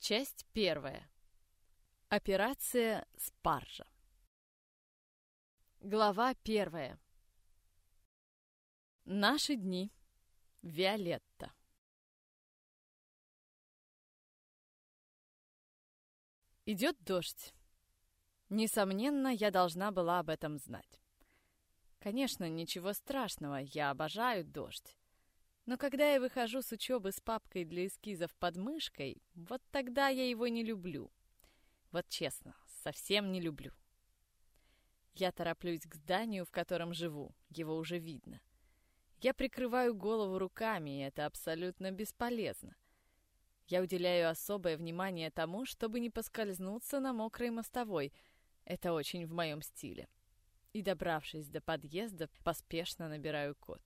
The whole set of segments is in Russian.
Часть 1. Операция «Спаржа». Глава 1. Наши дни. Виолетта. Идет дождь. Несомненно, я должна была об этом знать. Конечно, ничего страшного, я обожаю дождь. Но когда я выхожу с учебы с папкой для эскизов под мышкой, вот тогда я его не люблю. Вот честно, совсем не люблю. Я тороплюсь к зданию, в котором живу, его уже видно. Я прикрываю голову руками, и это абсолютно бесполезно. Я уделяю особое внимание тому, чтобы не поскользнуться на мокрой мостовой. Это очень в моем стиле. И, добравшись до подъезда, поспешно набираю код.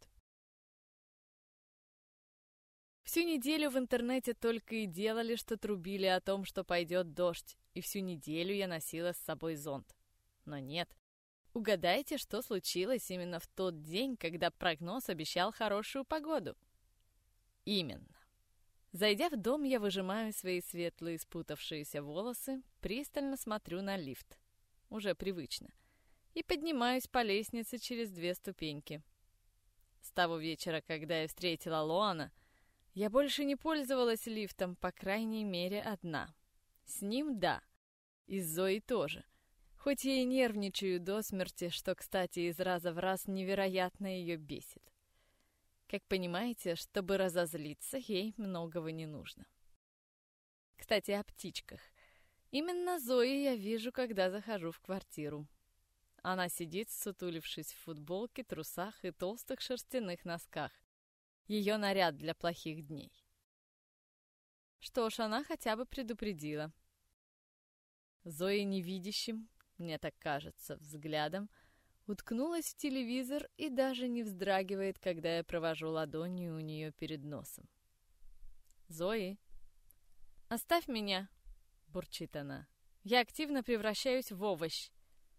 Всю неделю в интернете только и делали, что трубили о том, что пойдет дождь, и всю неделю я носила с собой зонт. Но нет. Угадайте, что случилось именно в тот день, когда прогноз обещал хорошую погоду? Именно. Зайдя в дом, я выжимаю свои светлые спутавшиеся волосы, пристально смотрю на лифт. Уже привычно. И поднимаюсь по лестнице через 2 ступеньки. С того вечера, когда я встретила Лоана, я больше не пользовалась лифтом, по крайней мере, одна. С ним — да. И с Зоей тоже. Хоть я и нервничаю до смерти, что, кстати, из раза в раз невероятно ее бесит. Как понимаете, чтобы разозлиться, ей многого не нужно. Кстати, о птичках. Именно Зою я вижу, когда захожу в квартиру. Она сидит, сутулившись в футболке, трусах и толстых шерстяных носках. Ее наряд для плохих дней. Что ж, она хотя бы предупредила. Зоя невидящим, мне так кажется, взглядом уткнулась в телевизор и даже не вздрагивает, когда я провожу ладонью у нее перед носом. «Зои, оставь меня!» — бурчит она. «Я активно превращаюсь в овощ!»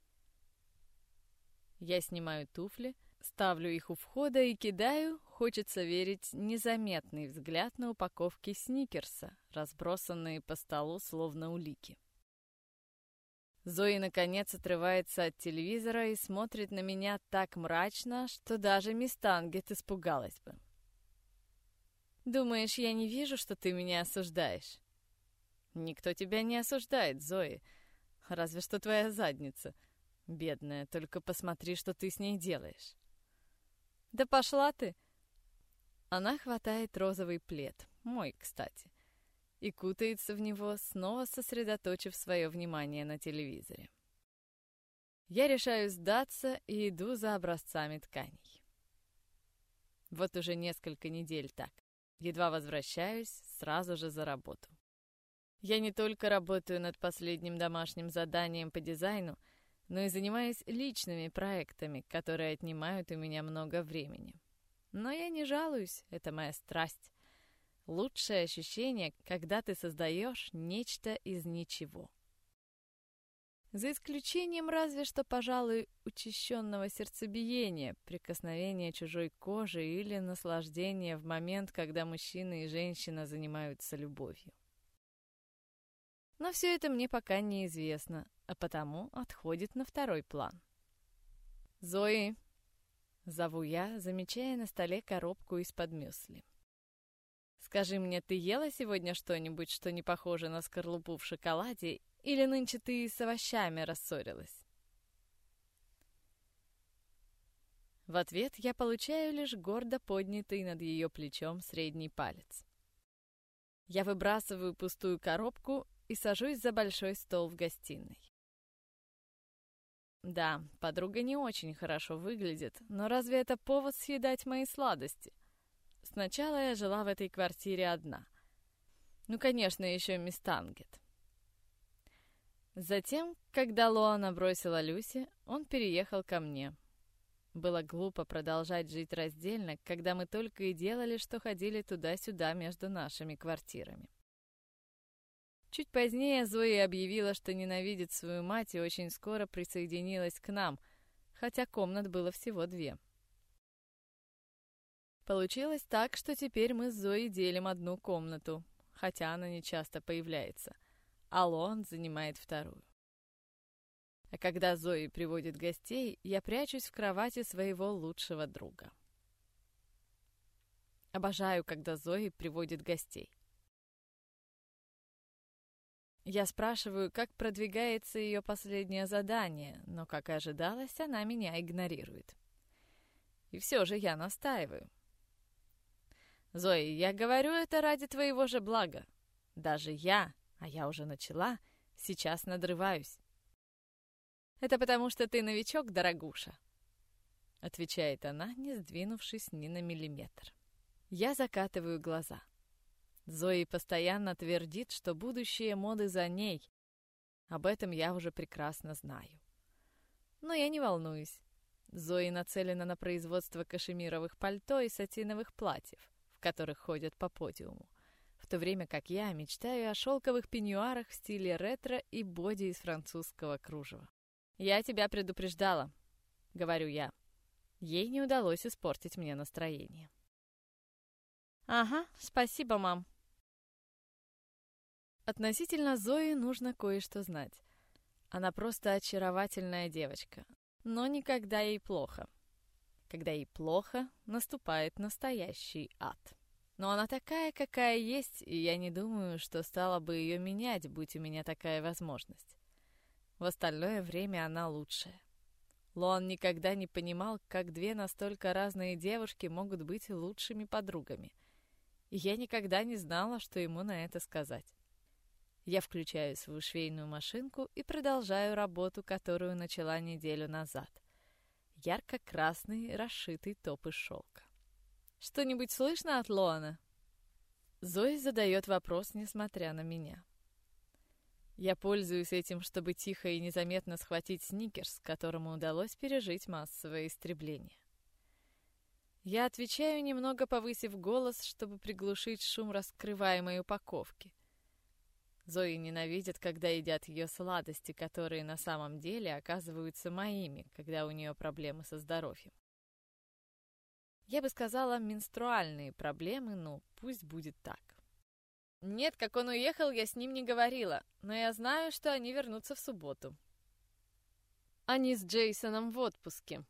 Я снимаю туфли, ставлю их у входа и кидаю, хочется верить, незаметный взгляд на упаковки сникерса, разбросанные по столу словно улики. Зои, наконец, отрывается от телевизора и смотрит на меня так мрачно, что даже мисс Тангет испугалась бы. «Думаешь, я не вижу, что ты меня осуждаешь?» «Никто тебя не осуждает, Зои, разве что твоя задница. Бедная, только посмотри, что ты с ней делаешь». «Да пошла ты!» Она хватает розовый плед, мой, кстати, и кутается в него, снова сосредоточив свое внимание на телевизоре. Я решаю сдаться и иду за образцами тканей. Вот уже несколько недель так. Едва возвращаюсь, сразу же за работу. Я не только работаю над последним домашним заданием по дизайну, но и занимаюсь личными проектами, которые отнимают у меня много времени. Но я не жалуюсь, это моя страсть. Лучшее ощущение, когда ты создаешь нечто из ничего. За исключением разве что, пожалуй, учащенного сердцебиения, прикосновения чужой кожи или наслаждения в момент, когда мужчина и женщина занимаются любовью. Но все это мне пока неизвестно, а потому отходит на второй план. «Зои!» — зову я, замечая на столе коробку из-под мюсли. «Скажи мне, ты ела сегодня что-нибудь, что не похоже на скорлупу в шоколаде, или нынче ты с овощами рассорилась?» В ответ я получаю лишь гордо поднятый над ее плечом средний палец. Я выбрасываю пустую коробку и сажусь за большой стол в гостиной. Да, подруга не очень хорошо выглядит, но разве это повод съедать мои сладости? Сначала я жила в этой квартире одна. Ну, конечно, еще мисс Тангет. Затем, когда Лоана бросила Люси, он переехал ко мне. Было глупо продолжать жить раздельно, когда мы только и делали, что ходили туда-сюда между нашими квартирами. Чуть позднее Зоя объявила, что ненавидит свою мать и очень скоро присоединилась к нам, хотя комнат было всего 2. Получилось так, что теперь мы с Зоей делим одну комнату, хотя она не часто появляется, а Лоан занимает вторую. А когда Зои приводит гостей, я прячусь в кровати своего лучшего друга. Обожаю, когда Зои приводит гостей. Я спрашиваю, как продвигается ее последнее задание, но, как и ожидалось, она меня игнорирует. И все же я настаиваю. «Зои, я говорю это ради твоего же блага. Даже я, а я уже начала, сейчас надрываюсь». «Это потому, что ты новичок, дорогуша», — отвечает она, не сдвинувшись ни на миллиметр. Я закатываю глаза. Зои постоянно твердит, что будущее моды за ней. Об этом я уже прекрасно знаю. Но я не волнуюсь. Зои нацелена на производство кашемировых пальто и сатиновых платьев, в которых ходят по подиуму, в то время как я мечтаю о шелковых пеньюарах в стиле ретро и боди из французского кружева. «Я тебя предупреждала», — говорю я. Ей не удалось испортить мне настроение. «Ага, спасибо, мам». Относительно Зои нужно кое-что знать. Она просто очаровательная девочка, но никогда ей плохо. Когда ей плохо, наступает настоящий ад. Но она такая, какая есть, и я не думаю, что стала бы ее менять, будь у меня такая возможность. В остальное время она лучшая. Лоан никогда не понимал, как две настолько разные девушки могут быть лучшими подругами. И я никогда не знала, что ему на это сказать. Я включаю свою швейную машинку и продолжаю работу, которую начала неделю назад. Ярко-красный расшитый топ из шелка. «Что-нибудь слышно от Лоана?» Зои задает вопрос, несмотря на меня. Я пользуюсь этим, чтобы тихо и незаметно схватить Сникерс, которому удалось пережить массовое истребление. Я отвечаю, немного повысив голос, чтобы приглушить шум раскрываемой упаковки. Зои ненавидит, когда едят ее сладости, которые на самом деле оказываются моими, когда у нее проблемы со здоровьем. Я бы сказала, менструальные проблемы, но пусть будет так. Нет, как он уехал, я с ним не говорила, но я знаю, что они вернутся в субботу. Они с Джейсоном в отпуске.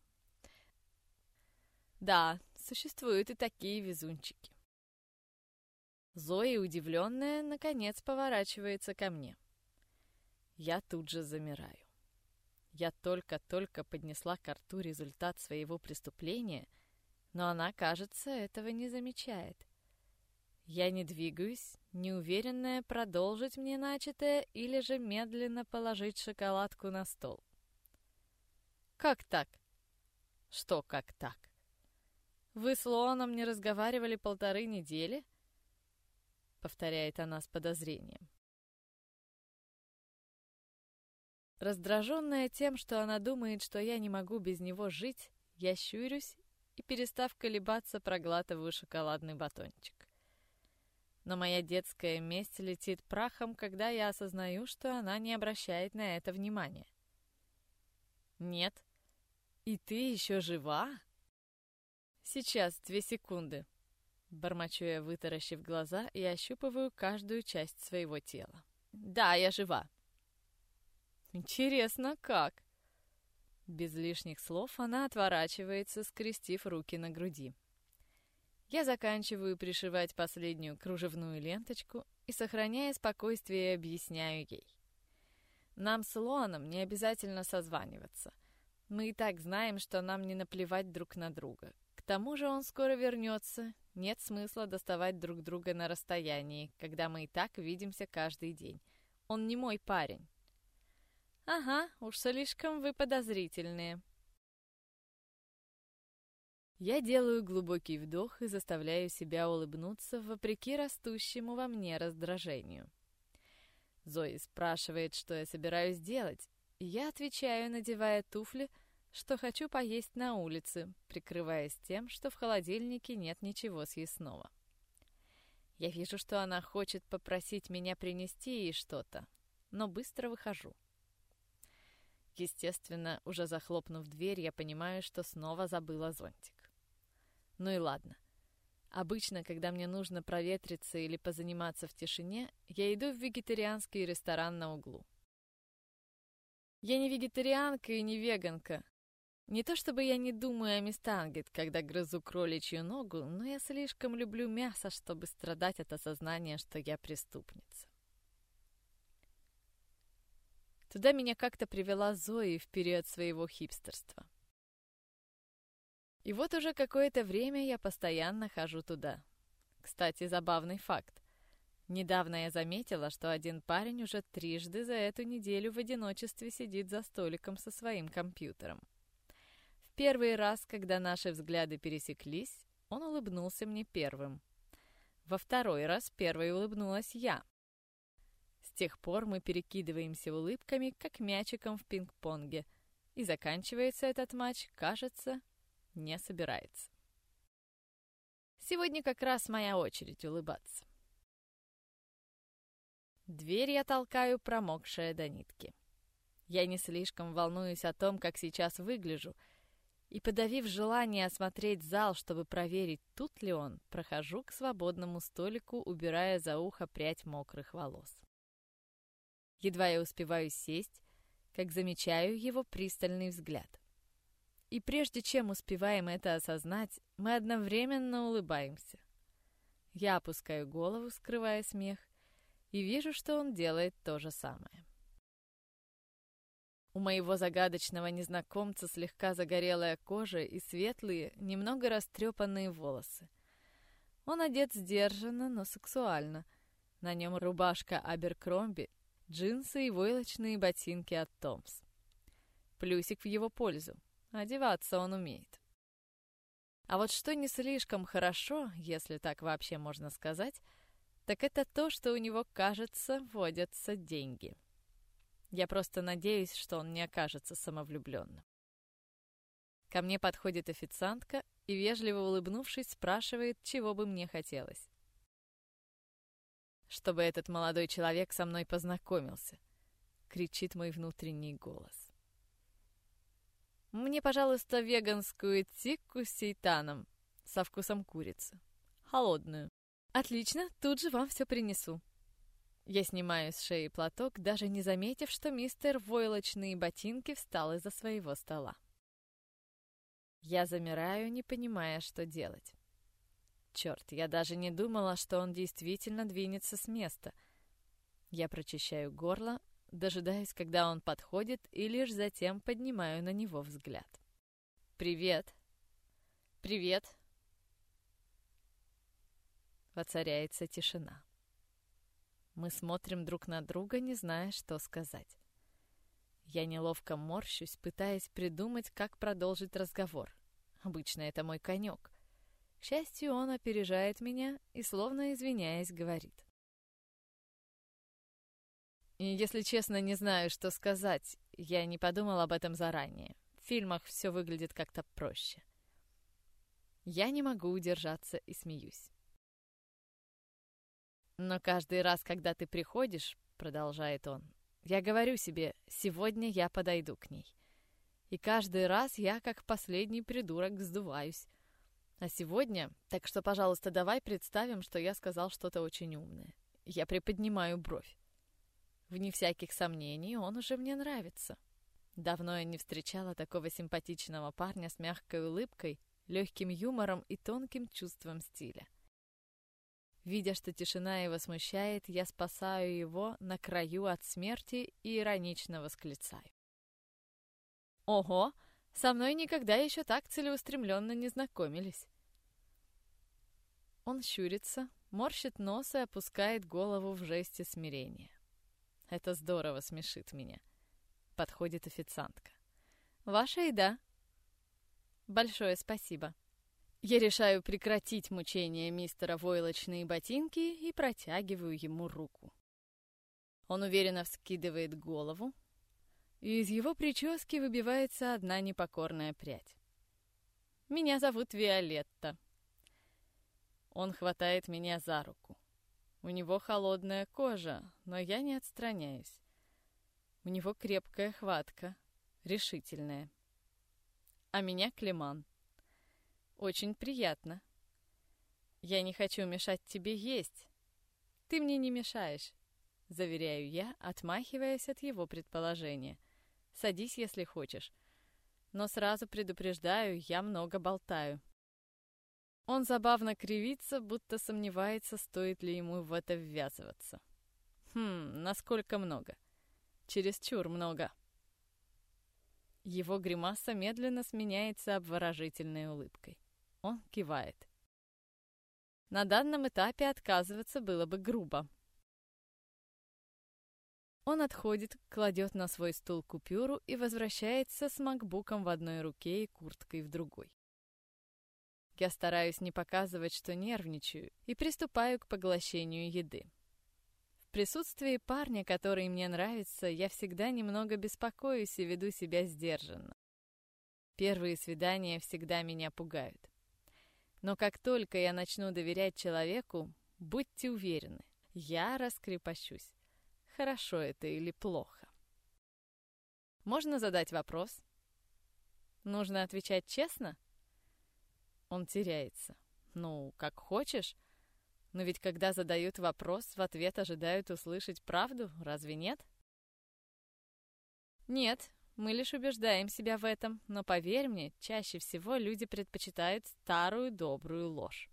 Да, существуют и такие везунчики. Зои, удивленная, наконец поворачивается ко мне. Я тут же замираю. Я только-только поднесла к рту результат своего преступления, но она, кажется, этого не замечает. Я не двигаюсь, неуверенная, продолжить мне начатое или же медленно положить шоколадку на стол. «Как так?» «Что как так?» «Вы с Лоаном не разговаривали 1,5 недели?» Повторяет она с подозрением. Раздраженная тем, что она думает, что я не могу без него жить, я щурюсь и, перестав колебаться, проглатываю шоколадный батончик. Но моя детская месть летит прахом, когда я осознаю, что она не обращает на это внимания. «Нет? И ты еще жива?» «Сейчас, 2 секунды». Бормочу я, вытаращив глаза, и ощупываю каждую часть своего тела. «Да, я жива». «Интересно, как?» Без лишних слов она отворачивается, скрестив руки на груди. Я заканчиваю пришивать последнюю кружевную ленточку и, сохраняя спокойствие, объясняю ей. Нам с Лоаном не обязательно созваниваться. Мы и так знаем, что нам не наплевать друг на друга. К тому же он скоро вернется. Нет смысла доставать друг друга на расстоянии, когда мы и так видимся каждый день. Он не мой парень. Ага, уж слишком вы подозрительные. Я делаю глубокий вдох и заставляю себя улыбнуться вопреки растущему во мне раздражению. Зои спрашивает, что я собираюсь делать, и я отвечаю, надевая туфли, что хочу поесть на улице, прикрываясь тем, что в холодильнике нет ничего съестного. Я вижу, что она хочет попросить меня принести ей что-то, но быстро выхожу. Естественно, уже захлопнув дверь, я понимаю, что снова забыла зонтик. Ну и ладно. Обычно, когда мне нужно проветриться или позаниматься в тишине, я иду в вегетарианский ресторан на углу. Я не вегетарианка и не веганка. Не то чтобы я не думаю о мистангет, когда грызу кроличью ногу, но я слишком люблю мясо, чтобы страдать от осознания, что я преступница. Туда меня как-то привела Зои в период своего хипстерства. И вот уже какое-то время я постоянно хожу туда. Кстати, забавный факт. Недавно я заметила, что один парень уже трижды за эту неделю в одиночестве сидит за столиком со своим компьютером. В первый раз, когда наши взгляды пересеклись, он улыбнулся мне первым. Во второй раз первой улыбнулась я. С тех пор мы перекидываемся улыбками, как мячиком в пинг-понге, и заканчивается этот матч, кажется, не собирается. Сегодня как раз моя очередь улыбаться. Дверь я толкаю, промокшая до нитки. Я не слишком волнуюсь о том, как сейчас выгляжу, и, подавив желание осмотреть зал, чтобы проверить, тут ли он, прохожу к свободному столику, убирая за ухо прядь мокрых волос. Едва я успеваю сесть, как замечаю его пристальный взгляд. И прежде чем успеваем это осознать, мы одновременно улыбаемся. Я опускаю голову, скрывая смех, и вижу, что он делает то же самое. У моего загадочного незнакомца слегка загорелая кожа и светлые, немного растрепанные волосы. Он одет сдержанно, но сексуально. На нем рубашка Аберкромби, джинсы и войлочные ботинки от Томс. Плюсик в его пользу. Одеваться он умеет. А вот что не слишком хорошо, если так вообще можно сказать, так это то, что у него, кажется, водятся деньги. Я просто надеюсь, что он не окажется самовлюбленным. Ко мне подходит официантка и, вежливо улыбнувшись, спрашивает, чего бы мне хотелось. «Чтобы этот молодой человек со мной познакомился», — кричит мой внутренний голос. «Мне, пожалуйста, веганскую тикку с сейтаном со вкусом курицы. Холодную». «Отлично, тут же вам все принесу». Я снимаю с шеи платок, даже не заметив, что мистер войлочные ботинки встал из-за своего стола. Я замираю, не понимая, что делать. Черт, я даже не думала, что он действительно двинется с места. Я прочищаю горло, дожидаюсь, когда он подходит, и лишь затем поднимаю на него взгляд. «Привет!» «Привет!» Воцаряется тишина. Мы смотрим друг на друга, не зная, что сказать. Я неловко морщусь, пытаясь придумать, как продолжить разговор. Обычно это мой конек. К счастью, он опережает меня и, словно извиняясь, говорит. И, если честно, не знаю, что сказать. Я не подумал об этом заранее. В фильмах все выглядит как-то проще. Я не могу удержаться и смеюсь. «Но каждый раз, когда ты приходишь, — продолжает он, — я говорю себе, сегодня я подойду к ней. И каждый раз я, как последний придурок, сдуваюсь. А сегодня... Так что, пожалуйста, давай представим, что я сказал что-то очень умное. Я приподнимаю бровь. Вне всяких сомнений, он уже мне нравится. Давно я не встречала такого симпатичного парня с мягкой улыбкой, легким юмором и тонким чувством стиля. Видя, что тишина его смущает, я спасаю его на краю от смерти и иронично восклицаю. «Ого! Со мной никогда еще так целеустремленно не знакомились!» Он щурится, морщит нос и опускает голову в жесте смирения. Это здорово смешит меня. Подходит официантка. «Ваша еда?» «Большое спасибо». Я решаю прекратить мучения мистера войлочные ботинки и протягиваю ему руку. Он уверенно вскидывает голову, и из его прически выбивается одна непокорная прядь. «Меня зовут Виолетта». Он хватает меня за руку. У него холодная кожа, но я не отстраняюсь. У него крепкая хватка, решительная. А меня Клеман. Очень приятно. Я не хочу мешать тебе есть. Ты мне не мешаешь, заверяю я, отмахиваясь от его предположения. Садись, если хочешь. Но сразу предупреждаю, я много болтаю. Он забавно кривится, будто сомневается, стоит ли ему в это ввязываться. Насколько много? Чересчур много. Его гримаса медленно сменяется обворожительной улыбкой. Он кивает. На данном этапе отказываться было бы грубо. Он отходит, кладет на свой стул купюру и возвращается с макбуком в одной руке и курткой в другой. Я стараюсь не показывать, что нервничаю, и приступаю к поглощению еды. В присутствии парня, который мне нравится, я всегда немного беспокоюсь и веду себя сдержанно. Первые свидания всегда меня пугают. Но как только я начну доверять человеку, будьте уверены, я раскрепощусь. Хорошо это или плохо? Можно задать вопрос? Нужно отвечать честно? Он теряется. Ну, как хочешь. Но ведь когда задают вопрос, в ответ ожидают услышать правду, разве нет? Нет, мы лишь убеждаем себя в этом, но поверь мне, чаще всего люди предпочитают старую добрую ложь.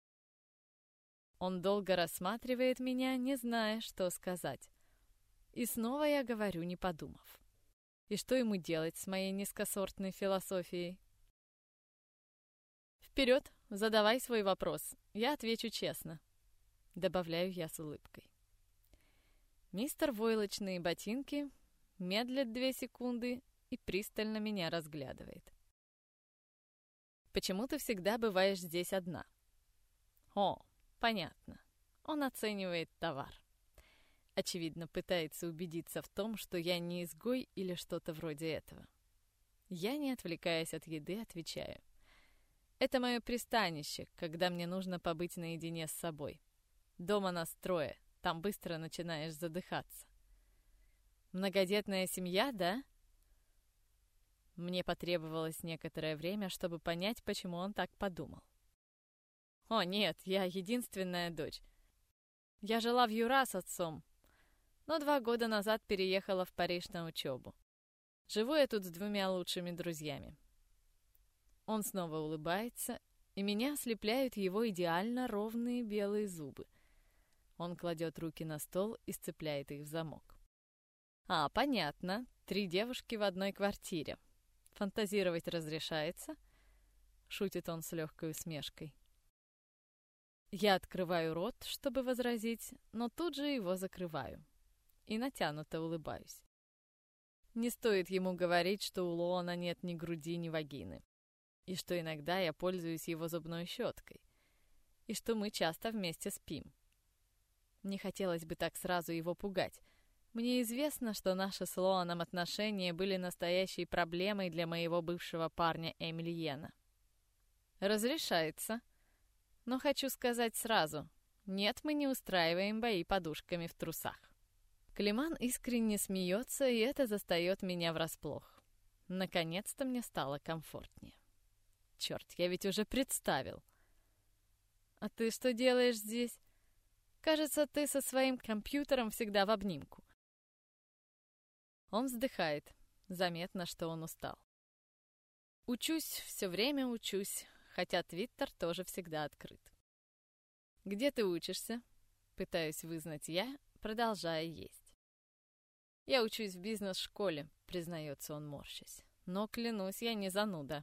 Он долго рассматривает меня, не зная, что сказать. И снова я говорю, не подумав. И что ему делать с моей низкосортной философией? Вперед, задавай свой вопрос, я отвечу честно. Добавляю я с улыбкой. Мистер Войлочные ботинки медлит 2 секунды и пристально меня разглядывает. Почему ты всегда бываешь здесь одна? О, понятно. Он оценивает товар. Очевидно, пытается убедиться в том, что я не изгой или что-то вроде этого. Я, не отвлекаясь от еды, отвечаю. Это мое пристанище, когда мне нужно побыть наедине с собой. Дома нас 3, там быстро начинаешь задыхаться. Многодетная семья, да? Мне потребовалось некоторое время, чтобы понять, почему он так подумал. О, нет, я единственная дочь. Я жила в Юра с отцом, но 2 года назад переехала в Париж на учебу. Живу я тут с 2 лучшими друзьями. Он снова улыбается, и меня ослепляют его идеально ровные белые зубы. Он кладет руки на стол и сцепляет их в замок. А, понятно, 3 девушки в одной квартире. Фантазировать разрешается? Шутит он с легкой усмешкой. Я открываю рот, чтобы возразить, но тут же его закрываю. И натянуто улыбаюсь. Не стоит ему говорить, что у Лоана нет ни груди, ни вагины. И что иногда я пользуюсь его зубной щеткой. И что мы часто вместе спим. Не хотелось бы так сразу его пугать. Мне известно, что наши с Лоаном отношения были настоящей проблемой для моего бывшего парня Эмильена. Разрешается. Но хочу сказать сразу. Нет, мы не устраиваем бои подушками в трусах. Климан искренне смеется, и это застает меня врасплох. Наконец-то мне стало комфортнее. Черт, я ведь уже представил. А ты что делаешь здесь? Кажется, ты со своим компьютером всегда в обнимку. Он вздыхает. Заметно, что он устал. Учусь, все время учусь, хотя Твиттер тоже всегда открыт. Где ты учишься? Пытаюсь вызнать я, продолжая есть. Я учусь в бизнес-школе, признается он, морщась. Но, клянусь, я не зануда.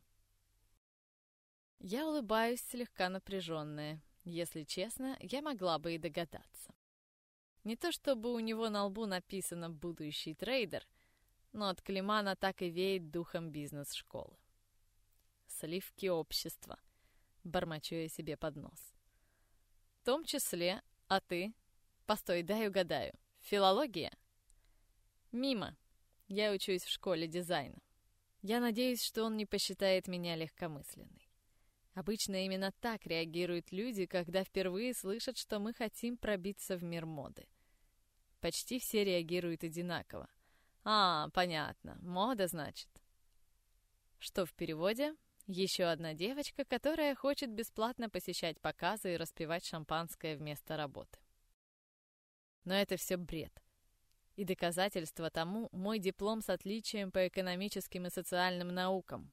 Я улыбаюсь, слегка напряженная. Если честно, я могла бы и догадаться. Не то чтобы у него на лбу написано «будущий трейдер», но от Климана так и веет духом бизнес-школы. Сливки общества, бормочу я себе под нос. В том числе, а ты? Постой, дай угадаю. Филология? Мимо. Я учусь в школе дизайна. Я надеюсь, что он не посчитает меня легкомысленной. Обычно именно так реагируют люди, когда впервые слышат, что мы хотим пробиться в мир моды. Почти все реагируют одинаково. А, понятно, мода, значит. Что в переводе? Еще одна девочка, которая хочет бесплатно посещать показы и распивать шампанское вместо работы. Но это все бред. И доказательство тому мой диплом с отличием по экономическим и социальным наукам.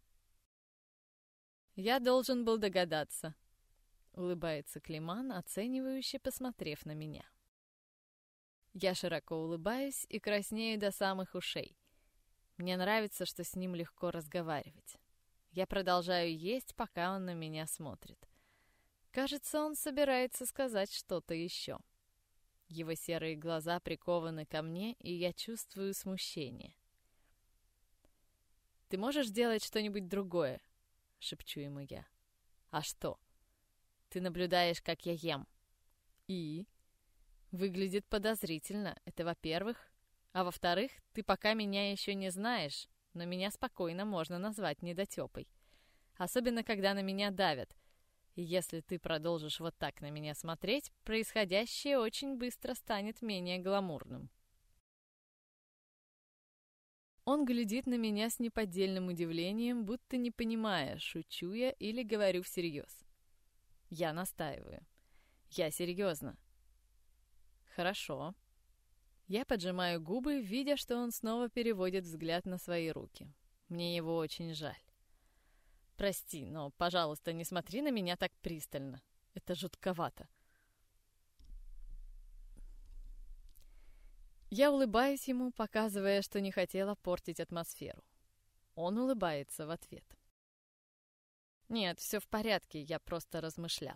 «Я должен был догадаться», — улыбается Климан, оценивающе посмотрев на меня. Я широко улыбаюсь и краснею до самых ушей. Мне нравится, что с ним легко разговаривать. Я продолжаю есть, пока он на меня смотрит. Кажется, он собирается сказать что-то еще. Его серые глаза прикованы ко мне, и я чувствую смущение. «Ты можешь делать что-нибудь другое?» — шепчу ему я. «А что?» «Ты наблюдаешь, как я ем». «И?» «Выглядит подозрительно, это во-первых. А во-вторых, ты пока меня еще не знаешь, но меня спокойно можно назвать недотепой. Особенно, когда на меня давят. И если ты продолжишь вот так на меня смотреть, происходящее очень быстро станет менее гламурным». Он глядит на меня с неподдельным удивлением, будто не понимая, шучу я или говорю всерьез. Я настаиваю. Я серьезно. Хорошо. Я поджимаю губы, видя, что он снова переводит взгляд на свои руки. Мне его очень жаль. Прости, но, пожалуйста, не смотри на меня так пристально. Это жутковато. Я улыбаюсь ему, показывая, что не хотела портить атмосферу. Он улыбается в ответ. Нет, все в порядке, я просто размышлял.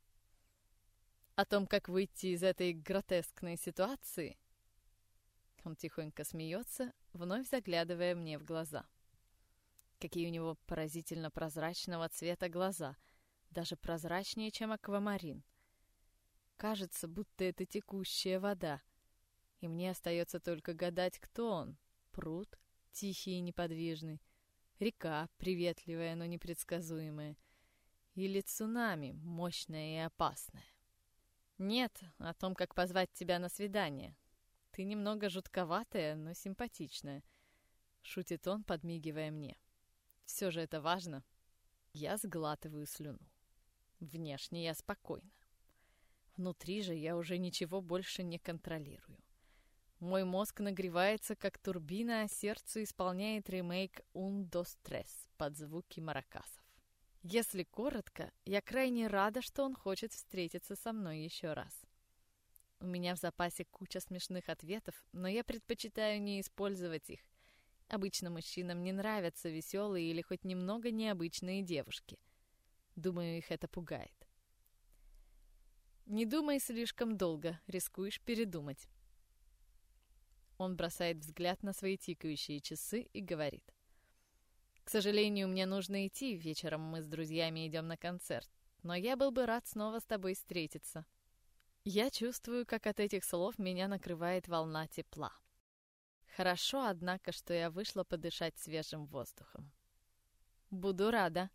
О том, как выйти из этой гротескной ситуации. Он тихонько смеется, вновь заглядывая мне в глаза. Какие у него поразительно прозрачного цвета глаза, даже прозрачнее, чем аквамарин. Кажется, будто это текущая вода. И мне остается только гадать, кто он. Пруд, тихий и неподвижный. Река, приветливая, но непредсказуемая. Или цунами, мощное и опасное. Нет, о том, как позвать тебя на свидание. Ты немного жутковатая, но симпатичная. Шутит он, подмигивая мне. Все же это важно. Я сглатываю слюну. Внешне я спокойна. Внутри же я уже ничего больше не контролирую. Мой мозг нагревается, как турбина, а сердце исполняет ремейк «Un, dos, tres» под звуки маракасов. Если коротко, я крайне рада, что он хочет встретиться со мной еще раз. У меня в запасе куча смешных ответов, но я предпочитаю не использовать их. Обычно мужчинам не нравятся веселые или хоть немного необычные девушки. Думаю, их это пугает. Не думай слишком долго, рискуешь передумать. Он бросает взгляд на свои тикающие часы и говорит. К сожалению, мне нужно идти, вечером мы с друзьями идем на концерт, но я был бы рад снова с тобой встретиться. Я чувствую, как от этих слов меня накрывает волна тепла. Хорошо, однако, что я вышла подышать свежим воздухом. Буду рада.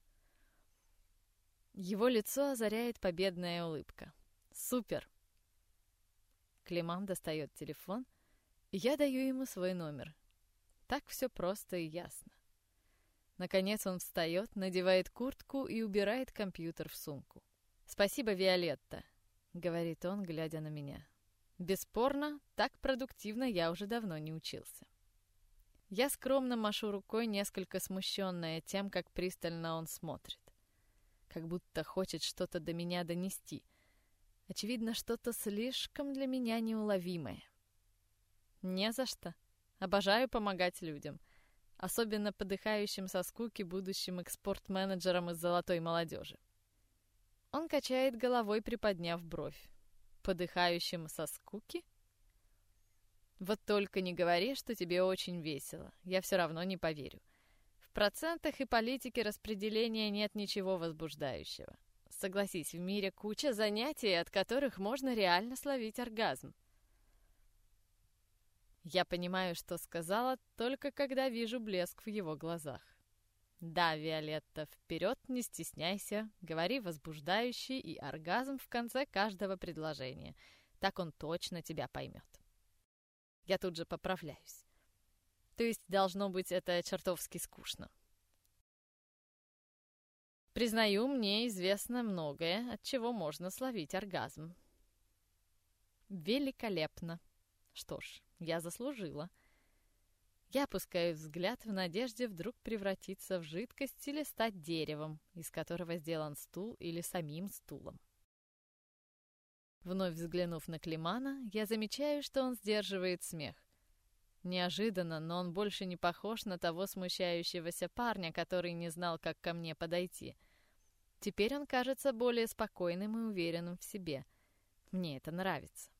Его лицо озаряет победная улыбка. Супер! Климан достает телефон, и я даю ему свой номер. Так все просто и ясно. Наконец он встает, надевает куртку и убирает компьютер в сумку. «Спасибо, Виолетта», — говорит он, глядя на меня. «Бесспорно, так продуктивно я уже давно не учился». Я скромно машу рукой, несколько смущенная тем, как пристально он смотрит. Как будто хочет что-то до меня донести. Очевидно, что-то слишком для меня неуловимое. Не за что. Обожаю помогать людям. Особенно подыхающим со скуки будущим экспорт-менеджерам из золотой молодежи. Он качает головой, приподняв бровь. Подыхающим со скуки? Вот только не говори, что тебе очень весело. Я все равно не поверю. В процентах и политике распределения нет ничего возбуждающего. Согласись, в мире куча занятий, от которых можно реально словить оргазм. Я понимаю, что сказала, только когда вижу блеск в его глазах. Да, Виолетта, вперед, не стесняйся, говори возбуждающий и оргазм в конце каждого предложения. Так он точно тебя поймет. Я тут же поправляюсь. То есть, должно быть, это чертовски скучно. Признаю, мне известно многое, от чего можно словить оргазм. Великолепно. Что ж, я заслужила. Я опускаю взгляд в надежде вдруг превратиться в жидкость или стать деревом, из которого сделан стул или самим стулом. Вновь взглянув на Климана, я замечаю, что он сдерживает смех. Неожиданно, но он больше не похож на того смущающегося парня, который не знал, как ко мне подойти. Теперь он кажется более спокойным и уверенным в себе. Мне это нравится.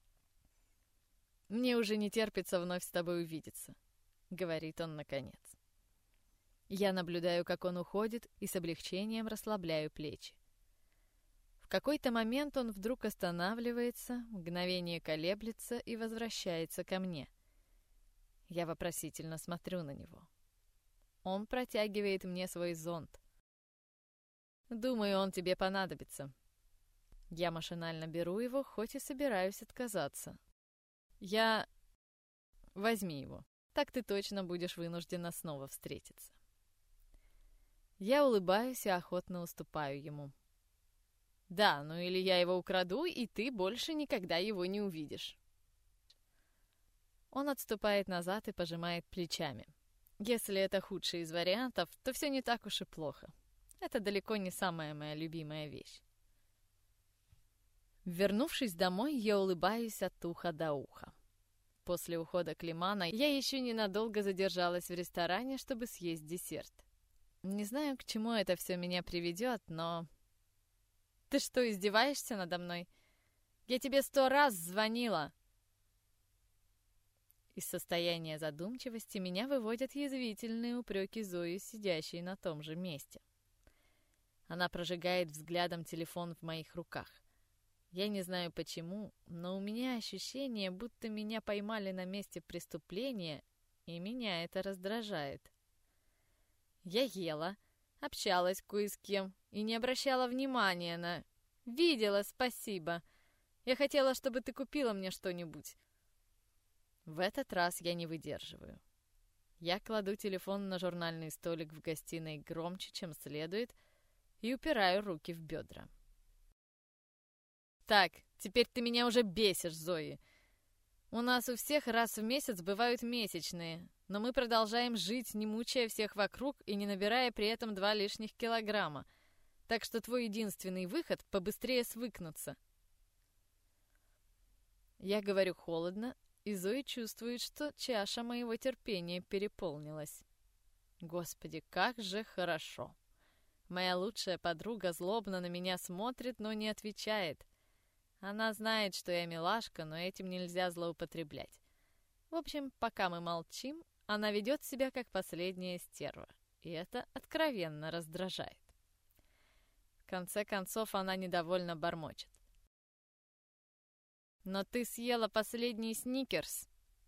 «Мне уже не терпится вновь с тобой увидеться», — говорит он наконец. Я наблюдаю, как он уходит, и с облегчением расслабляю плечи. В какой-то момент он вдруг останавливается, мгновение колеблется и возвращается ко мне. Я вопросительно смотрю на него. Он протягивает мне свой зонт. «Думаю, он тебе понадобится». Я машинально беру его, хоть и собираюсь отказаться. Возьми его. Так ты точно будешь вынуждена снова встретиться. Я улыбаюсь и охотно уступаю ему. Да, ну или я его украду, и ты больше никогда его не увидишь. Он отступает назад и пожимает плечами. Если это худший из вариантов, то все не так уж и плохо. Это далеко не самая моя любимая вещь. Вернувшись домой, я улыбаюсь от уха до уха. После ухода Климана я еще ненадолго задержалась в ресторане, чтобы съесть десерт. Не знаю, к чему это все меня приведет, но... Ты что, издеваешься надо мной? Я тебе 100 раз звонила. Из состояния задумчивости меня выводят язвительные упреки Зои, сидящей на том же месте. Она прожигает взглядом телефон в моих руках. Я не знаю почему, но у меня ощущение, будто меня поймали на месте преступления, и меня это раздражает. Я ела, общалась кое с кем и не обращала внимания на... Видела, спасибо. Я хотела, чтобы ты купила мне что-нибудь. В этот раз я не выдерживаю. Я кладу телефон на журнальный столик в гостиной громче, чем следует, и упираю руки в бедра. Так, теперь ты меня уже бесишь, Зои. У нас у всех раз в месяц бывают месячные, но мы продолжаем жить, не мучая всех вокруг и не набирая при этом 2 лишних килограмма. Так что твой единственный выход — побыстрее свыкнуться. Я говорю холодно, и Зои чувствует, что чаша моего терпения переполнилась. Господи, как же хорошо. Моя лучшая подруга злобно на меня смотрит, но не отвечает. Она знает, что я милашка, но этим нельзя злоупотреблять. В общем, пока мы молчим, она ведет себя как последняя стерва, и это откровенно раздражает. В конце концов, она недовольно бормочет. «Но ты съела последний сникерс!»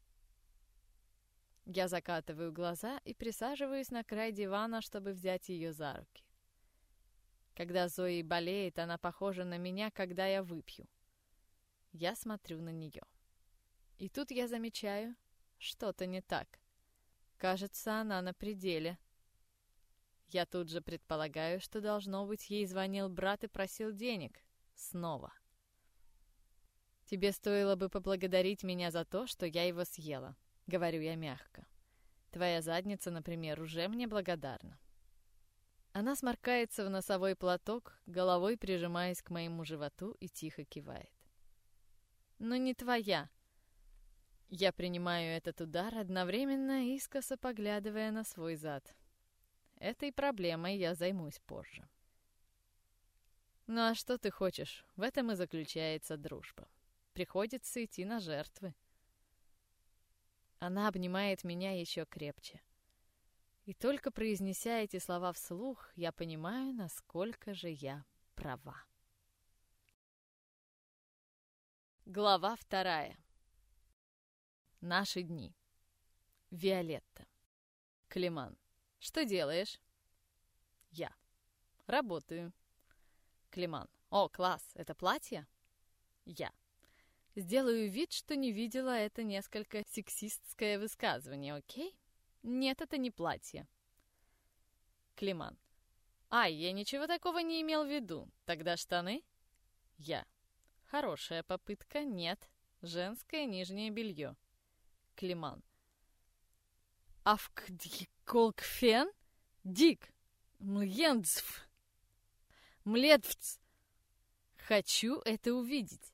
Я закатываю глаза и присаживаюсь на край дивана, чтобы взять ее за руки. Когда Зои болеет, она похожа на меня, когда я выпью. Я смотрю на нее. И тут я замечаю, что-то не так. Кажется, она на пределе. Я тут же предполагаю, что, должно быть, ей звонил брат и просил денег. Снова. «Тебе стоило бы поблагодарить меня за то, что я его съела», — говорю я мягко. «Твоя задница, например, уже мне благодарна». Она сморкается в носовой платок, головой прижимаясь к моему животу, и тихо кивает. «Но не твоя». Я принимаю этот удар, одновременно искоса поглядывая на свой зад. Этой проблемой я займусь позже. Ну а что ты хочешь? В этом и заключается дружба. Приходится идти на жертвы. Она обнимает меня еще крепче. И только произнеся эти слова вслух, я понимаю, насколько же я права. Глава 2. Наши дни. Виолетта. Климан. Что делаешь? Я. Работаю. Климан. О, класс, это платье? Я. Сделаю вид, что не видела это несколько сексистское высказывание, окей? Нет, это не платье. Климан. Ай, я ничего такого не имел в виду. Тогда штаны? Я. Хорошая попытка, нет. Женское нижнее белье. Климан. Авкдиколкфен? Дик. Млендцф. Мледвц. Хочу это увидеть.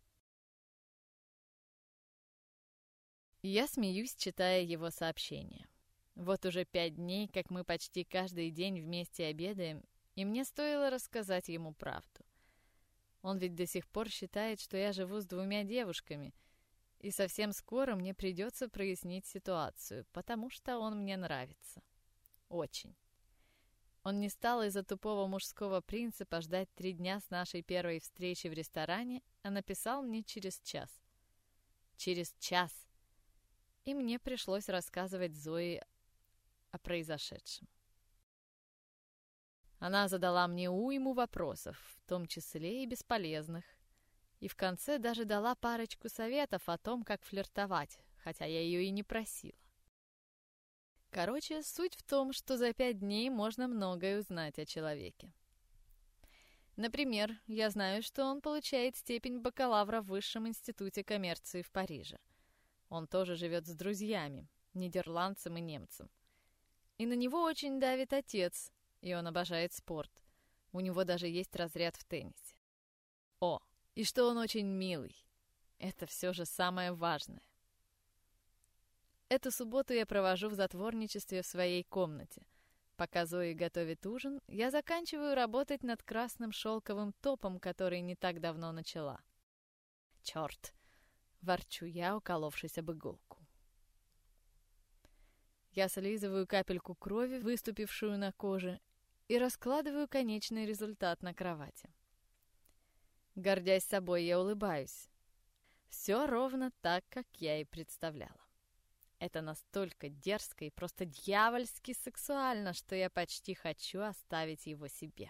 Я смеюсь, читая его сообщение. Вот уже 5 дней, как мы почти каждый день вместе обедаем, и мне стоило рассказать ему правду. Он ведь до сих пор считает, что я живу с 2 девушками, и совсем скоро мне придется прояснить ситуацию, потому что он мне нравится. Очень. Он не стал из-за тупого мужского принципа ждать 3 дня с нашей первой встречи в ресторане, а написал мне через час. Через час! И мне пришлось рассказывать Зое о произошедшем. Она задала мне уйму вопросов, в том числе и бесполезных, и в конце даже дала парочку советов о том, как флиртовать, хотя я ее и не просила. Короче, суть в том, что за 5 дней можно многое узнать о человеке. Например, я знаю, что он получает степень бакалавра в Высшем институте коммерции в Париже. Он тоже живет с друзьями, нидерландцем и немцем. И на него очень давит отец, и он обожает спорт. У него даже есть разряд в теннисе. О, и что он очень милый. Это все же самое важное. Эту субботу я провожу в затворничестве в своей комнате. Пока Зои готовит ужин, я заканчиваю работать над красным шелковым топом, который не так давно начала. Черт! Ворчу я, уколовшись об иголку. Я слизываю капельку крови, выступившую на коже, и раскладываю конечный результат на кровати. Гордясь собой, я улыбаюсь. Все ровно так, как я и представляла. Это настолько дерзко и просто дьявольски сексуально, что я почти хочу оставить его себе.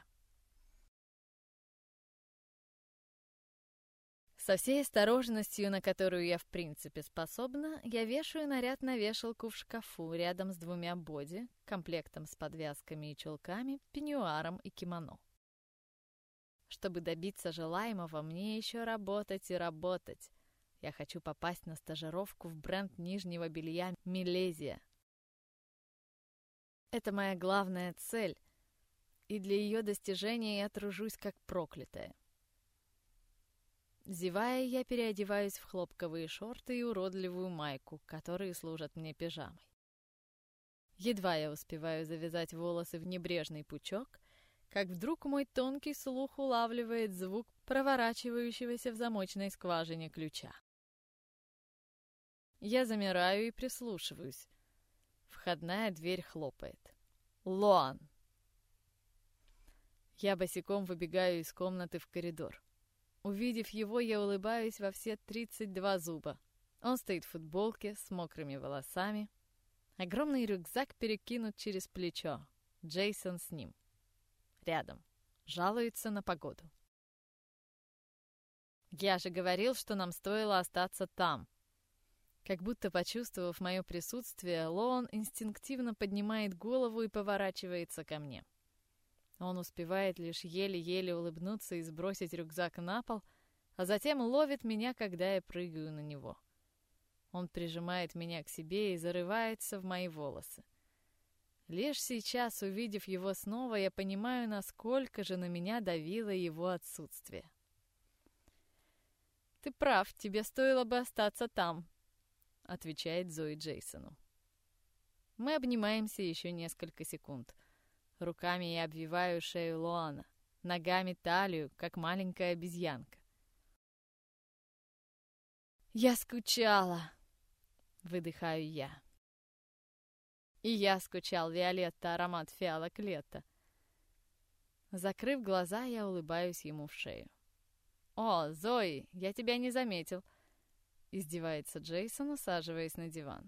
Со всей осторожностью, на которую я в принципе способна, я вешаю наряд на вешалку в шкафу рядом с 2 боди, комплектом с подвязками и чулками, пеньюаром и кимоно. Чтобы добиться желаемого, мне еще работать и работать. Я хочу попасть на стажировку в бренд нижнего белья «Милезия». Это моя главная цель, и для ее достижения я тружусь как проклятая. Зевая, я переодеваюсь в хлопковые шорты и уродливую майку, которые служат мне пижамой. Едва я успеваю завязать волосы в небрежный пучок, как вдруг мой тонкий слух улавливает звук проворачивающегося в замочной скважине ключа. Я замираю и прислушиваюсь. Входная дверь хлопает. Лоан! Я босиком выбегаю из комнаты в коридор. Увидев его, я улыбаюсь во все 32 зуба. Он стоит в футболке с мокрыми волосами. Огромный рюкзак перекинут через плечо. Джейсон с ним. Рядом. Жалуется на погоду. Я же говорил, что нам стоило остаться там. Как будто почувствовав мое присутствие, Лоан инстинктивно поднимает голову и поворачивается ко мне. Он успевает лишь еле-еле улыбнуться и сбросить рюкзак на пол, а затем ловит меня, когда я прыгаю на него. Он прижимает меня к себе и зарывается в мои волосы. Лишь сейчас, увидев его снова, я понимаю, насколько же на меня давило его отсутствие. «Ты прав, тебе стоило бы остаться там», — отвечает Зои Джейсону. Мы обнимаемся еще несколько секунд. Руками я обвиваю шею Лоана, ногами талию, как маленькая обезьянка. «Я скучала!» — выдыхаю я. «И я скучал, Виолетта, аромат фиалок лета». Закрыв глаза, я улыбаюсь ему в шею. «О, Зои, я тебя не заметил!» — издевается Джейсон, усаживаясь на диван.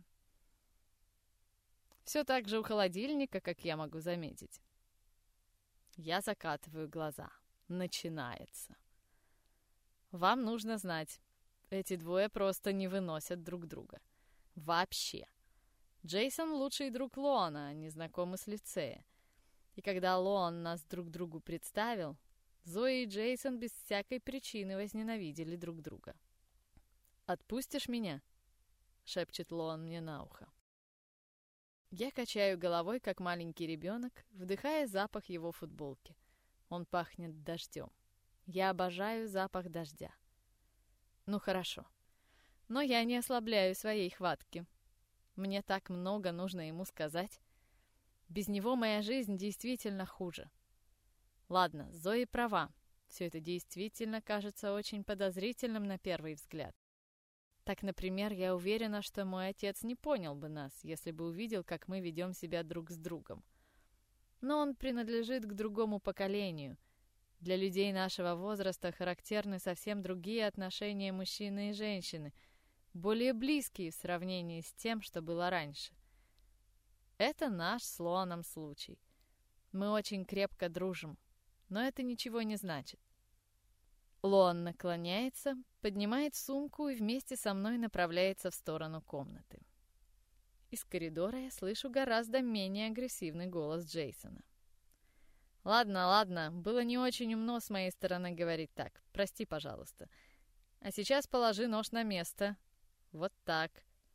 Все так же у холодильника, как я могу заметить. Я закатываю глаза. Начинается. Вам нужно знать, эти 2 просто не выносят друг друга. Вообще. Джейсон лучший друг Лоана, они знакомы с лицея. И когда Лоан нас друг другу представил, Зои и Джейсон без всякой причины возненавидели друг друга. «Отпустишь меня?» — шепчет Лоан мне на ухо. Я качаю головой, как маленький ребенок, вдыхая запах его футболки. Он пахнет дождем. Я обожаю запах дождя. Ну хорошо. Но я не ослабляю своей хватки. Мне так много нужно ему сказать. Без него моя жизнь действительно хуже. Ладно, Зои права. Все это действительно кажется очень подозрительным на первый взгляд. Так, например, я уверена, что мой отец не понял бы нас, если бы увидел, как мы ведем себя друг с другом. Но он принадлежит к другому поколению. Для людей нашего возраста характерны совсем другие отношения мужчины и женщины, более близкие в сравнении с тем, что было раньше. Это наш с Лоаном случай. Мы очень крепко дружим, но это ничего не значит. Лоан наклоняется, поднимает сумку и вместе со мной направляется в сторону комнаты. Из коридора я слышу гораздо менее агрессивный голос Джейсона. «Ладно, было не очень умно с моей стороны говорить так. Прости, пожалуйста. А сейчас положи нож на место. Вот так».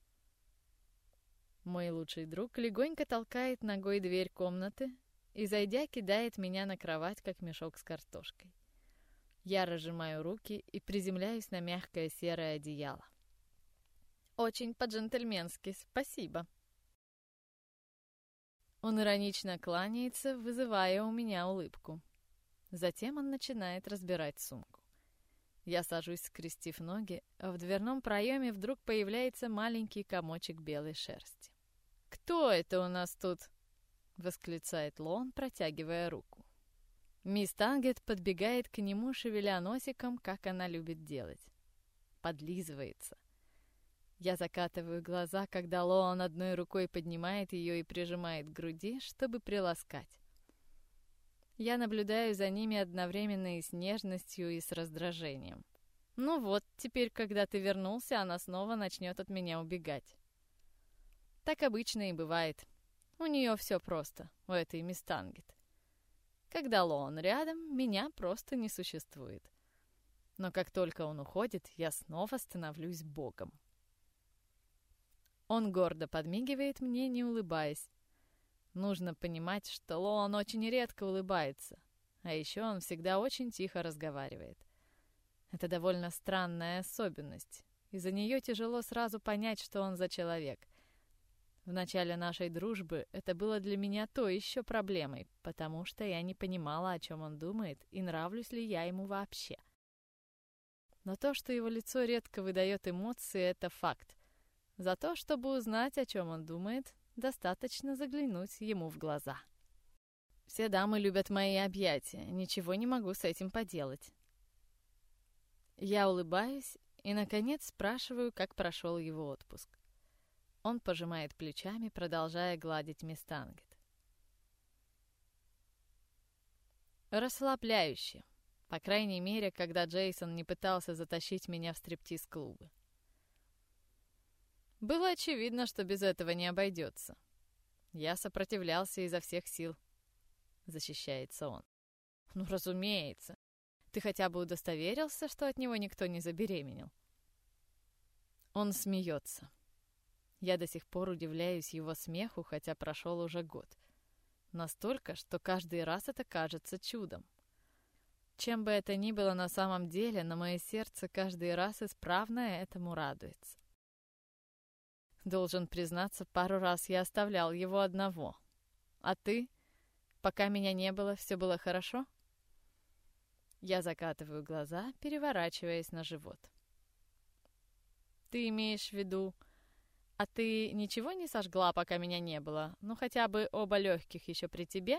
Мой лучший друг легонько толкает ногой дверь комнаты и, зайдя, кидает меня на кровать, как мешок с картошкой. Я разжимаю руки и приземляюсь на мягкое серое одеяло. «Очень по-джентльменски, спасибо». Он иронично кланяется, вызывая у меня улыбку. Затем он начинает разбирать сумку. Я сажусь, скрестив ноги, а в дверном проеме вдруг появляется маленький комочек белой шерсти. «Кто это у нас тут?» — восклицает Лоан, протягивая руку. Мисс Тангет подбегает к нему, шевеля носиком, как она любит делать. Подлизывается. Я закатываю глаза, когда Лоан одной рукой поднимает ее и прижимает к груди, чтобы приласкать. Я наблюдаю за ними одновременно и с нежностью, и с раздражением. Ну вот, теперь, когда ты вернулся, она снова начнет от меня убегать. Так обычно и бывает. У нее все просто, у этой мисс Тангет. Когда Лоан рядом, меня просто не существует. Но как только он уходит, я снова становлюсь богом. Он гордо подмигивает мне, не улыбаясь. Нужно понимать, что Лоан очень редко улыбается, а еще он всегда очень тихо разговаривает. Это довольно странная особенность. Из-за нее тяжело сразу понять, что он за человек. В начале нашей дружбы это было для меня то еще проблемой, потому что я не понимала, о чем он думает и нравлюсь ли я ему вообще. Но то, что его лицо редко выдает эмоции, это факт. За то, чтобы узнать, о чем он думает, достаточно заглянуть ему в глаза. Все дамы любят мои объятия, ничего не могу с этим поделать. Я улыбаюсь и, наконец, спрашиваю, как прошел его отпуск. Он пожимает плечами, продолжая гладить мисс Тангет. Расслабляюще. По крайней мере, когда Джейсон не пытался затащить меня в стриптиз-клубы. Было очевидно, что без этого не обойдется. Я сопротивлялся изо всех сил. Защищается он. Ну, разумеется. Ты хотя бы удостоверился, что от него никто не забеременел? Он смеется. Я до сих пор удивляюсь его смеху, хотя прошел уже год. Настолько, что каждый раз это кажется чудом. Чем бы это ни было на самом деле, но мое сердце каждый раз исправно этому радуется. Должен признаться, пару раз я оставлял его одного. А ты? Пока меня не было, все было хорошо? Я закатываю глаза, переворачиваясь на живот. Ты имеешь в виду... А ты ничего не сожгла, пока меня не было? Ну, хотя бы оба легких еще при тебе?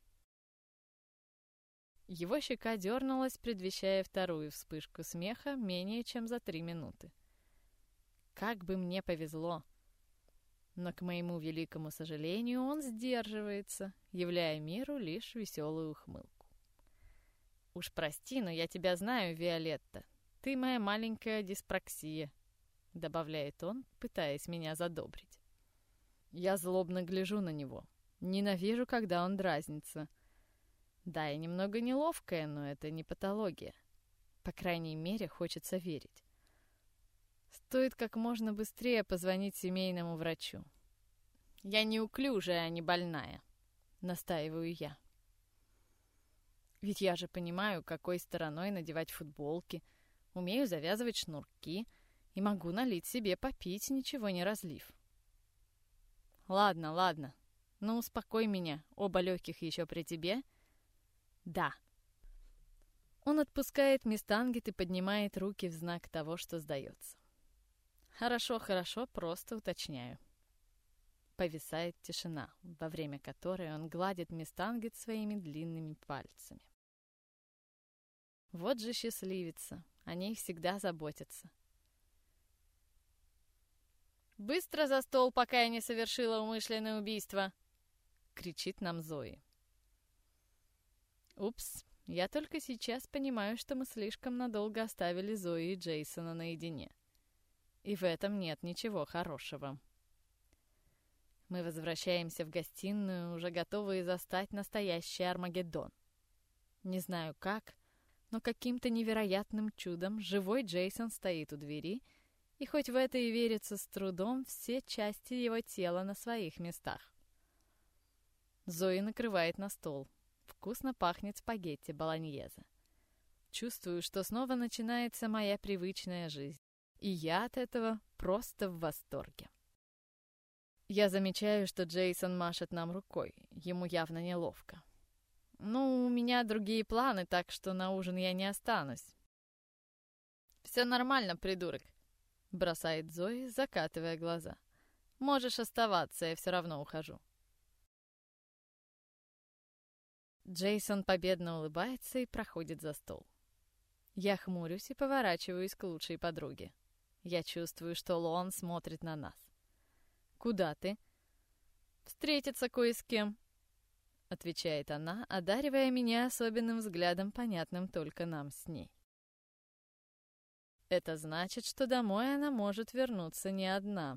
Его щека дернулась, предвещая вторую вспышку смеха менее чем за 3 минуты. Как бы мне повезло! Но, к моему великому сожалению, он сдерживается, являя миру лишь веселую ухмылку. «Уж прости, но я тебя знаю, Виолетта. Ты моя маленькая диспраксия», — добавляет он, пытаясь меня задобрить. Я злобно гляжу на него. Ненавижу, когда он дразнится. Да, я немного неловкая, но это не патология. По крайней мере, хочется верить. Стоит как можно быстрее позвонить семейному врачу. Я неуклюжая, а не больная, настаиваю я. Ведь я же понимаю, какой стороной надевать футболки, умею завязывать шнурки и могу налить себе попить, ничего не разлив. Ладно, ладно. Ну, успокой меня, оба легких еще при тебе. Да. Он отпускает мистангет и поднимает руки в знак того, что сдается. Хорошо, хорошо, просто уточняю. Повисает тишина, во время которой он гладит мистангет своими длинными пальцами. Вот же счастливица, о ней всегда заботятся. «Быстро за стол, пока я не совершила умышленное убийство!» — кричит нам Зои. Упс, я только сейчас понимаю, что мы слишком надолго оставили Зои и Джейсона наедине. И в этом нет ничего хорошего. Мы возвращаемся в гостиную, уже готовые застать настоящий Армагеддон. Не знаю как, но каким-то невероятным чудом живой Джейсон стоит у двери, и хоть в это и верится с трудом, все части его тела на своих местах. Зои накрывает на стол. Вкусно пахнет спагетти болоньезе. Чувствую, что снова начинается моя привычная жизнь, и я от этого просто в восторге. Я замечаю, что Джейсон машет нам рукой, ему явно неловко. Ну, у меня другие планы, так что на ужин я не останусь. «Все нормально, придурок», — бросает Зои, закатывая глаза. «Можешь оставаться, я все равно ухожу». Джейсон победно улыбается и проходит за стол. Я хмурюсь и поворачиваюсь к лучшей подруге. Я чувствую, что Лоан смотрит на нас. «Куда ты?» «Встретиться кое с кем», — отвечает она, одаривая меня особенным взглядом, понятным только нам с ней. Это значит, что домой она может вернуться не одна.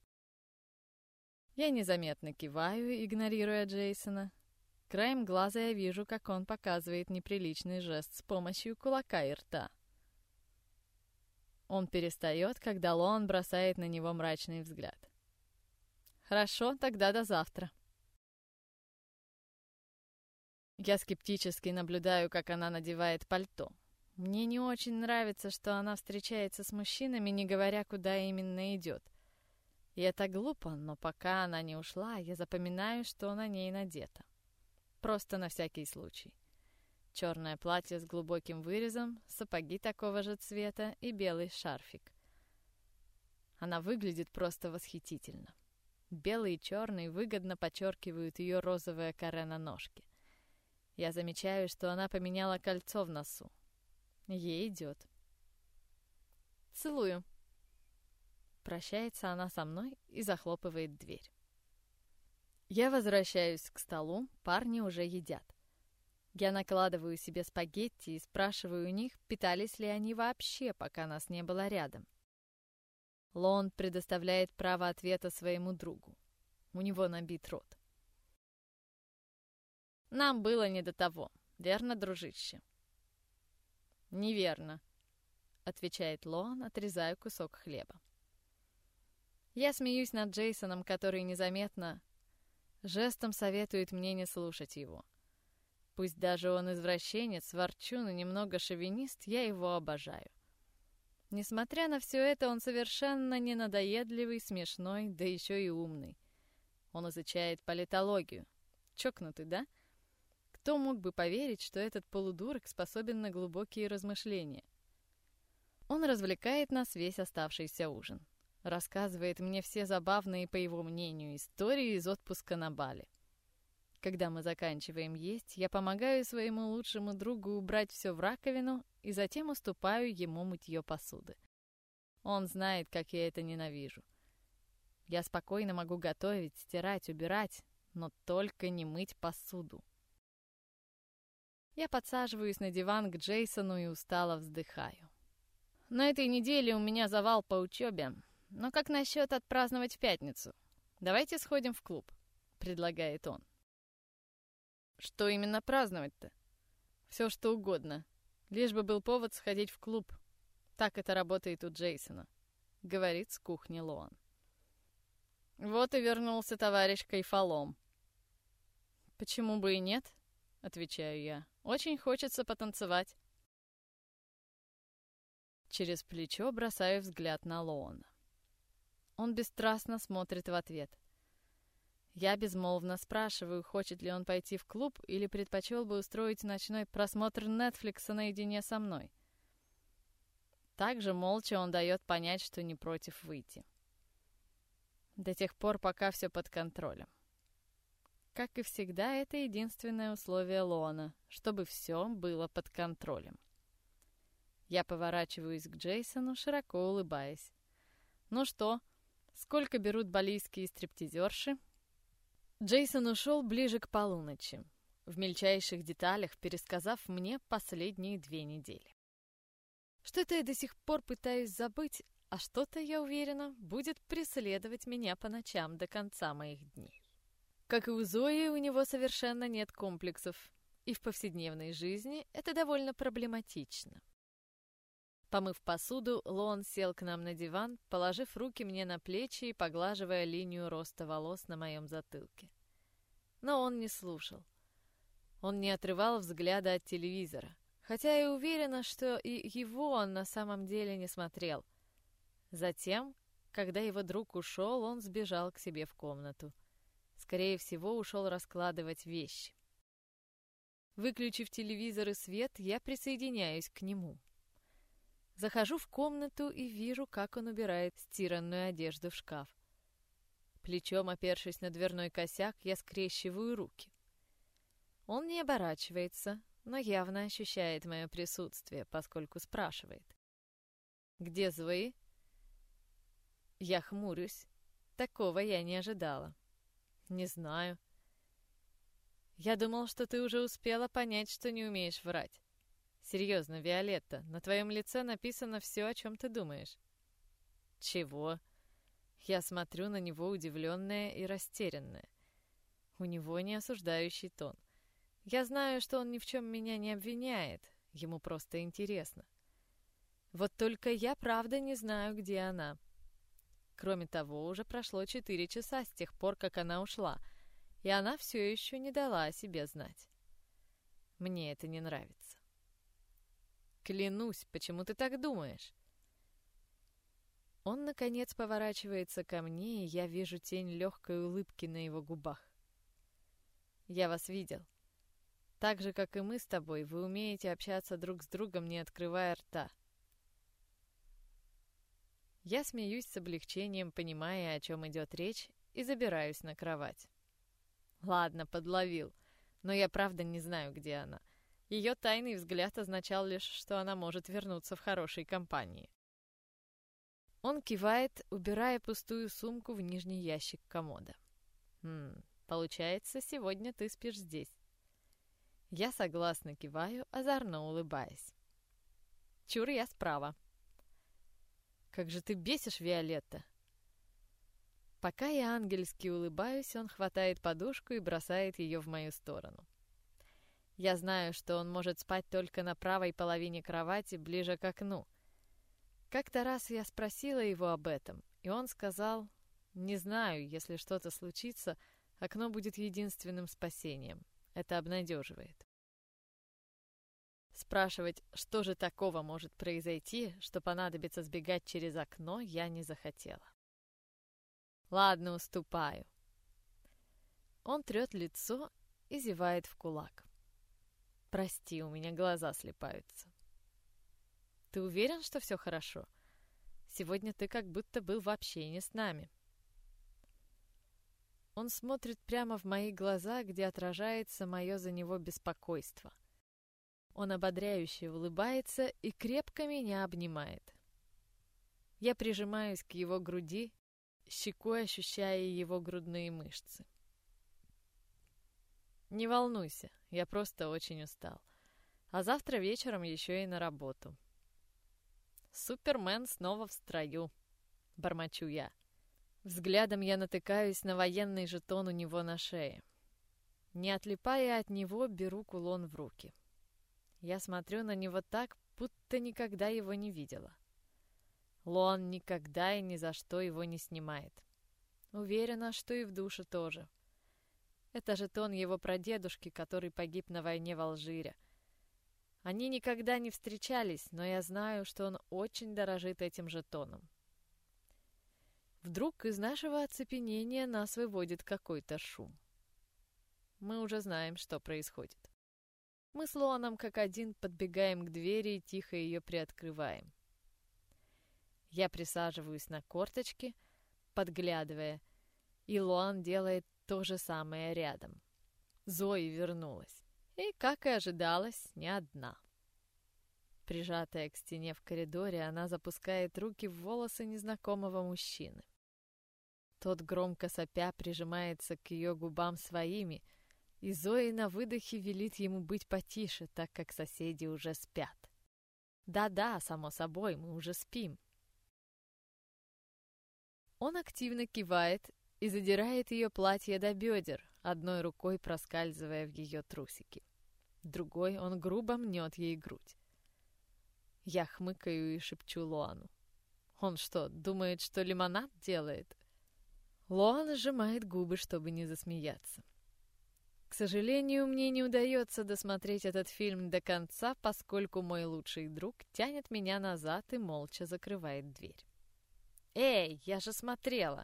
Я незаметно киваю, игнорируя Джейсона. Краем глаза я вижу, как он показывает неприличный жест с помощью кулака и рта. Он перестает, когда Лоан бросает на него мрачный взгляд. «Хорошо, тогда до завтра». Я скептически наблюдаю, как она надевает пальто. Мне не очень нравится, что она встречается с мужчинами, не говоря, куда именно идет. И это глупо, но пока она не ушла, я запоминаю, что на ней надето. Просто на всякий случай. Черное платье с глубоким вырезом, сапоги такого же цвета и белый шарфик. Она выглядит просто восхитительно. Белый и черный выгодно подчеркивают ее розовое каре на ножке. Я замечаю, что она поменяла кольцо в носу. Ей идет. «Целую». Прощается она со мной и захлопывает дверь. Я возвращаюсь к столу, парни уже едят. Я накладываю себе спагетти и спрашиваю у них, питались ли они вообще, пока нас не было рядом. Лоан предоставляет право ответа своему другу. У него набит рот. «Нам было не до того, верно, дружище?» «Неверно», — отвечает Лоан, отрезая кусок хлеба. Я смеюсь над Джейсоном, который незаметно жестом советует мне не слушать его. Пусть даже он извращенец, ворчун и немного шовинист, я его обожаю. Несмотря на все это, он совершенно не надоедливый, смешной, да еще и умный. Он изучает политологию. Чокнутый, да? Кто мог бы поверить, что этот полудурок способен на глубокие размышления? Он развлекает нас весь оставшийся ужин. Рассказывает мне все забавные, по его мнению, истории из отпуска на Бали. Когда мы заканчиваем есть, я помогаю своему лучшему другу убрать все в раковину и затем уступаю ему мытье посуды. Он знает, как я это ненавижу. Я спокойно могу готовить, стирать, убирать, но только не мыть посуду. Я подсаживаюсь на диван к Джейсону и устало вздыхаю. На этой неделе у меня завал по учебе. Но как насчет отпраздновать в пятницу? Давайте сходим в клуб. — предлагает он. «Что именно праздновать-то?» «Все что угодно. Лишь бы был повод сходить в клуб. Так это работает у Джейсона», — говорит с кухни Лоан. Вот и вернулся товарищ Кайфолом. «Почему бы и нет?» — отвечаю я. «Очень хочется потанцевать». Через плечо бросаю взгляд на Лоана. Он бесстрастно смотрит в ответ. Я безмолвно спрашиваю, хочет ли он пойти в клуб или предпочел бы устроить ночной просмотр Нетфликса наедине со мной. Также молча он дает понять, что не против выйти. До тех пор, пока все под контролем. Как и всегда, это единственное условие Лоана, чтобы все было под контролем. Я поворачиваюсь к Джейсону, широко улыбаясь. «Ну что, сколько берут балийские стриптизерши?» Джейсон ушел ближе к полуночи, в мельчайших деталях пересказав мне последние 2 недели. Что-то я до сих пор пытаюсь забыть, а что-то, я уверена, будет преследовать меня по ночам до конца моих дней. Как и у Зои, у него совершенно нет комплексов, и в повседневной жизни это довольно проблематично. Помыв посуду, Лоан сел к нам на диван, положив руки мне на плечи и поглаживая линию роста волос на моем затылке. Но он не слушал. Он не отрывал взгляда от телевизора, хотя я уверена, что и его он на самом деле не смотрел. Затем, когда его друг ушел, он сбежал к себе в комнату. Скорее всего, ушел раскладывать вещи. Выключив телевизор и свет, я присоединяюсь к нему. Захожу в комнату и вижу, как он убирает стиранную одежду в шкаф. Плечом опершись на дверной косяк, я скрещиваю руки. Он не оборачивается, но явно ощущает мое присутствие, поскольку спрашивает. «Где Зои?» Я хмурюсь. Такого я не ожидала. «Не знаю». «Я думал, что ты уже успела понять, что не умеешь врать. Серьезно, Виолетта, на твоем лице написано все, о чем ты думаешь». «Чего?» Я смотрю на него, удивленная и растерянная. У него не осуждающий тон. Я знаю, что он ни в чем меня не обвиняет, ему просто интересно. Вот только я правда не знаю, где она. Кроме того, уже прошло 4 часа с тех пор, как она ушла, и она все еще не дала о себе знать. Мне это не нравится. «Клянусь, почему ты так думаешь?» Он, наконец, поворачивается ко мне, и я вижу тень легкой улыбки на его губах. «Я вас видел. Так же, как и мы с тобой, вы умеете общаться друг с другом, не открывая рта». Я смеюсь с облегчением, понимая, о чем идет речь, и забираюсь на кровать. Ладно, подловил, но я правда не знаю, где она. Ее тайный взгляд означал лишь, что она может вернуться в хорошей компании. Он кивает, убирая пустую сумку в нижний ящик комода. Получается, сегодня ты спишь здесь. Я согласно киваю, озорно улыбаясь. Чур, я справа. Как же ты бесишь, Виолетта! Пока я ангельски улыбаюсь, он хватает подушку и бросает ее в мою сторону. Я знаю, что он может спать только на правой половине кровати, ближе к окну. Как-то раз я спросила его об этом, и он сказал: «Не знаю, если что-то случится, окно будет единственным спасением. Это обнадеживает». Спрашивать, что же такого может произойти, что понадобится сбегать через окно, я не захотела. Ладно, уступаю. Он трет лицо и зевает в кулак. Прости, у меня глаза слипаются. Ты уверен, что все хорошо? Сегодня ты как будто был вообще не с нами. Он смотрит прямо в мои глаза, где отражается мое за него беспокойство. Он ободряюще улыбается и крепко меня обнимает. Я прижимаюсь к его груди, щекой ощущая его грудные мышцы. Не волнуйся, я просто очень устал. А завтра вечером еще и на работу. Супермен снова в строю, бормочу я. Взглядом я натыкаюсь на военный жетон у него на шее. Не отлипая от него, беру кулон в руки. Я смотрю на него так, будто никогда его не видела. Лоан никогда и ни за что его не снимает. Уверена, что и в душе тоже. Это жетон его прадедушки, который погиб на войне в Алжире. Они никогда не встречались, но я знаю, что он очень дорожит этим жетоном. Вдруг из нашего оцепенения нас выводит какой-то шум. Мы уже знаем, что происходит. Мы с Лоаном как один подбегаем к двери и тихо ее приоткрываем. Я присаживаюсь на корточки, подглядывая, и Лоан делает то же самое рядом. Зои вернулась. И, как и ожидалось, не одна. Прижатая к стене в коридоре, она запускает руки в волосы незнакомого мужчины. Тот, громко сопя, прижимается к ее губам своими, и Зои на выдохе велит ему быть потише, так как соседи уже спят. Да-да, само собой, мы уже спим. Он активно кивает и задирает ее платье до бедер, одной рукой проскальзывая в ее трусики. Другой он грубо мнет ей грудь. Я хмыкаю и шепчу Лоану. Он что, думает, что лимонад делает? Лоан сжимает губы, чтобы не засмеяться. К сожалению, мне не удается досмотреть этот фильм до конца, поскольку мой лучший друг тянет меня назад и молча закрывает дверь. «Эй, я же смотрела!»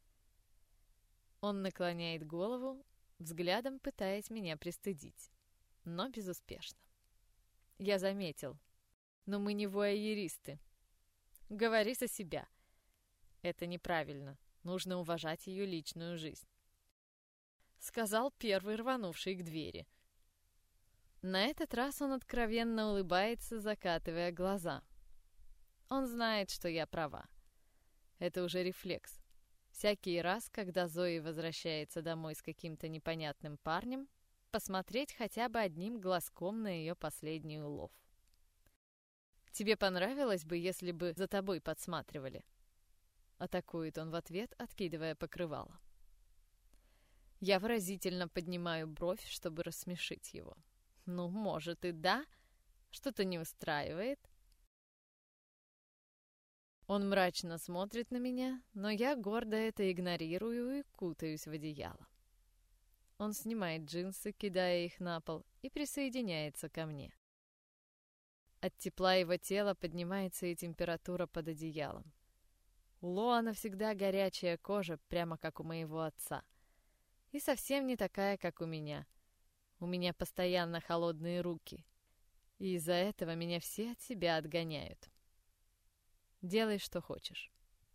Он наклоняет голову, взглядом пытаясь меня пристыдить, но безуспешно. Я заметил, но мы не вуайеристы. Говори за себя. Это неправильно, нужно уважать ее личную жизнь. Сказал первый, рванувший к двери. На этот раз он откровенно улыбается, закатывая глаза. Он знает, что я права. Это уже рефлекс. Всякий раз, когда Зои возвращается домой с каким-то непонятным парнем, посмотреть хотя бы одним глазком на ее последний улов. «Тебе понравилось бы, если бы за тобой подсматривали?» Атакует он в ответ, откидывая покрывало. Я выразительно поднимаю бровь, чтобы рассмешить его. «Ну, может и да. Что-то не устраивает?» Он мрачно смотрит на меня, но я гордо это игнорирую и кутаюсь в одеяло. Он снимает джинсы, кидая их на пол, и присоединяется ко мне. От тепла его тела поднимается и температура под одеялом. У Лоана всегда горячая кожа, прямо как у моего отца. И совсем не такая, как у меня. У меня постоянно холодные руки. И из-за этого меня все от себя отгоняют. Делай, что хочешь.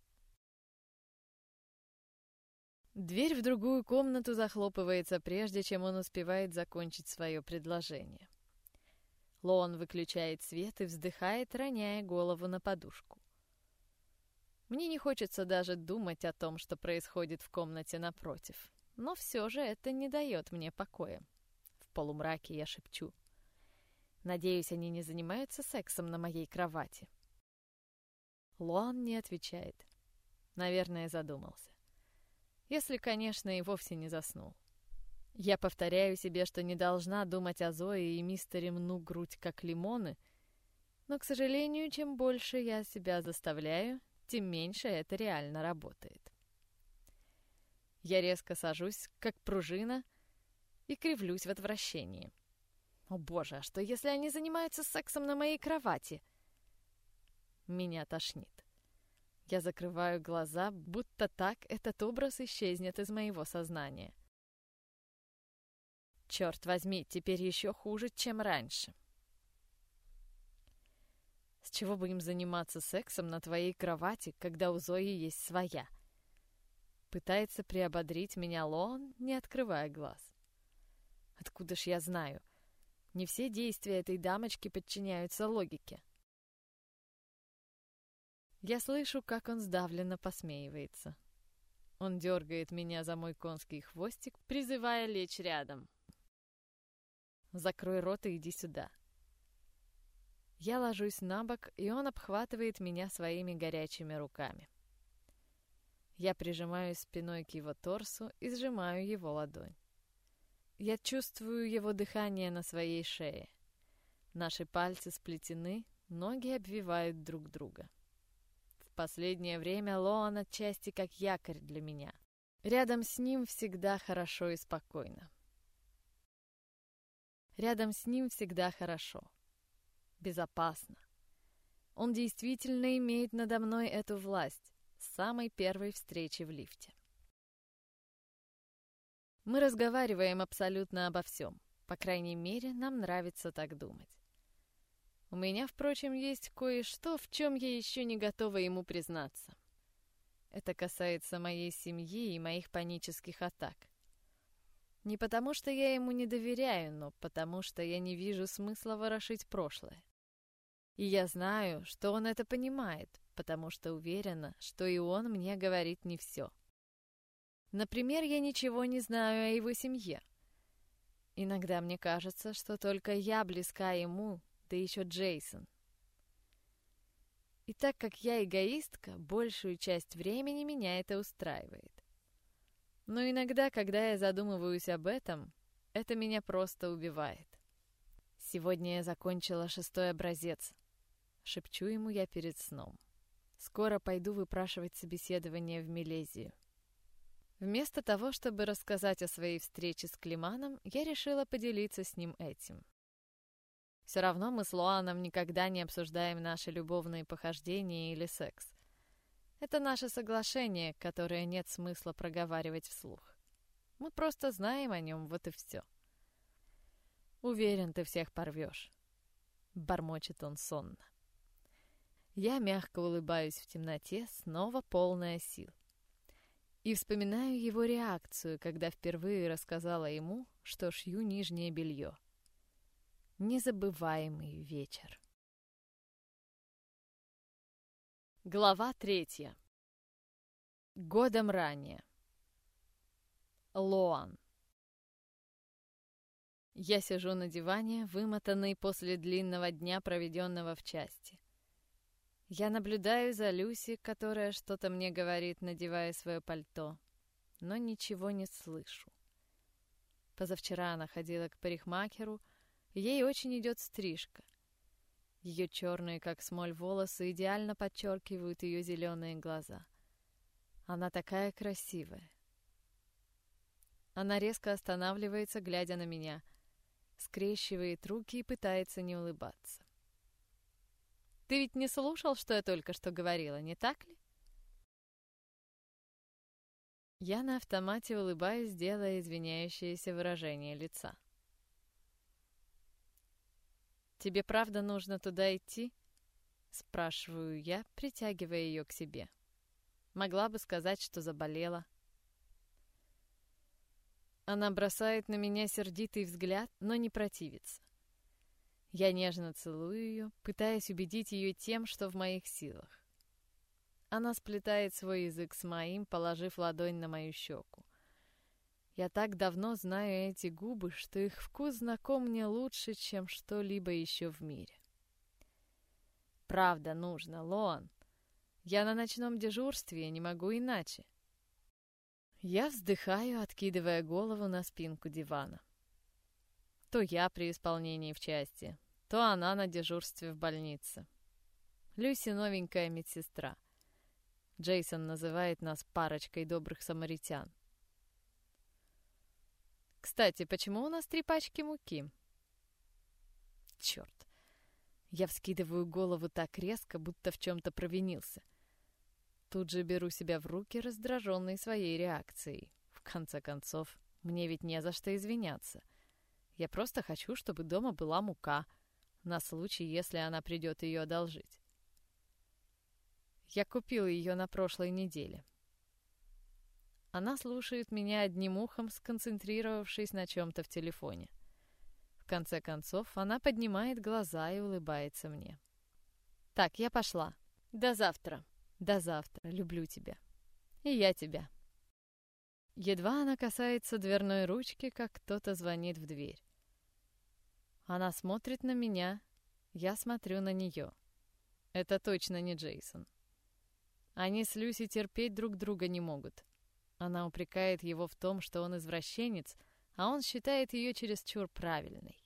Дверь в другую комнату захлопывается, прежде чем он успевает закончить свое предложение. Лоан выключает свет и вздыхает, роняя голову на подушку. Мне не хочется даже думать о том, что происходит в комнате напротив, но все же это не дает мне покоя. В полумраке я шепчу. Надеюсь, они не занимаются сексом на моей кровати. Лоан не отвечает. Наверное, задумался. Если, конечно, и вовсе не заснул. Я повторяю себе, что не должна думать о Зое и мистере Мну грудь как лимоны, но, к сожалению, чем больше я себя заставляю, тем меньше это реально работает. Я резко сажусь, как пружина, и кривлюсь в отвращении. О боже, а что если они занимаются сексом на моей кровати? Меня тошнит. Я закрываю глаза, будто так этот образ исчезнет из моего сознания. Черт возьми, теперь еще хуже, чем раньше. С чего бы им заниматься сексом на твоей кровати, когда у Зои есть своя? Пытается приободрить меня Лоан, не открывая глаз. Откуда ж я знаю? Не все действия этой дамочки подчиняются логике. Я слышу, как он сдавленно посмеивается. Он дергает меня за мой конский хвостик, призывая лечь рядом. «Закрой рот и иди сюда». Я ложусь на бок, и он обхватывает меня своими горячими руками. Я прижимаюсь спиной к его торсу и сжимаю его ладонь. Я чувствую его дыхание на своей шее. Наши пальцы сплетены, ноги обвивают друг друга. В последнее время Лоан отчасти как якорь для меня. Рядом с ним всегда хорошо и спокойно. Рядом с ним всегда хорошо. Безопасно. Он действительно имеет надо мной эту власть с самой первой встречи в лифте. Мы разговариваем абсолютно обо всем. По крайней мере, нам нравится так думать. У меня, впрочем, есть кое-что, в чем я еще не готова ему признаться. Это касается моей семьи и моих панических атак. Не потому, что я ему не доверяю, но потому, что я не вижу смысла ворошить прошлое. И я знаю, что он это понимает, потому что уверена, что и он мне говорит не все. Например, я ничего не знаю о его семье. Иногда мне кажется, что только я близка ему, да еще Джейсон. И так как я эгоистка, большую часть времени меня это устраивает. Но иногда, когда я задумываюсь об этом, это меня просто убивает. Сегодня я закончила 6-й образец. Шепчу ему я перед сном. Скоро пойду выпрашивать собеседование в Милезию. Вместо того, чтобы рассказать о своей встрече с Климаном, я решила поделиться с ним этим. Все равно мы с Лоаном никогда не обсуждаем наши любовные похождения или секс. Это наше соглашение, которое нет смысла проговаривать вслух. Мы просто знаем о нем, вот и все. «Уверен, ты всех порвешь», — бормочет он сонно. Я мягко улыбаюсь в темноте, снова полная сил. И вспоминаю его реакцию, когда впервые рассказала ему, что шью нижнее белье. Незабываемый вечер. Глава 3. Годом ранее. Лоан. Я сижу на диване, вымотанный после длинного дня, проведенного в части. Я наблюдаю за Люси, которая что-то мне говорит, надевая свое пальто, но ничего не слышу. Позавчера она ходила к парикмахеру, ей очень идет стрижка. Ее черные, как смоль, волосы идеально подчеркивают ее зеленые глаза. Она такая красивая. Она резко останавливается, глядя на меня, скрещивает руки и пытается не улыбаться. «Ты ведь не слушал, что я только что говорила, не так ли?» Я на автомате улыбаюсь, делая извиняющееся выражение лица. «Тебе правда нужно туда идти?» — спрашиваю я, притягивая ее к себе. Могла бы сказать, что заболела. Она бросает на меня сердитый взгляд, но не противится. Я нежно целую ее, пытаясь убедить ее тем, что в моих силах. Она сплетает свой язык с моим, положив ладонь на мою щеку. Я так давно знаю эти губы, что их вкус знаком мне лучше, чем что-либо еще в мире. Правда нужно, Лоан. Я на ночном дежурстве, я не могу иначе. Я вздыхаю, откидывая голову на спинку дивана. То я при исполнении в части, то она на дежурстве в больнице. Люси новенькая медсестра. Джейсон называет нас парочкой добрых самаритян. Кстати, почему у нас 3 пачки муки? Черт. Я вскидываю голову так резко, будто в чем-то провинился. Тут же беру себя в руки, раздраженный своей реакцией. В конце концов, мне ведь не за что извиняться. Я просто хочу, чтобы дома была мука, на случай, если она придет ее одолжить. Я купил ее на прошлой неделе. Она слушает меня одним ухом, сконцентрировавшись на чем-то в телефоне. В конце концов, она поднимает глаза и улыбается мне. «Так, я пошла. До завтра. До завтра. Люблю тебя. И я тебя». Едва она касается дверной ручки, как кто-то звонит в дверь. Она смотрит на меня, я смотрю на нее. Это точно не Джейсон. Они с Люси терпеть друг друга не могут. Она упрекает его в том, что он извращенец, а он считает ее чересчур правильной.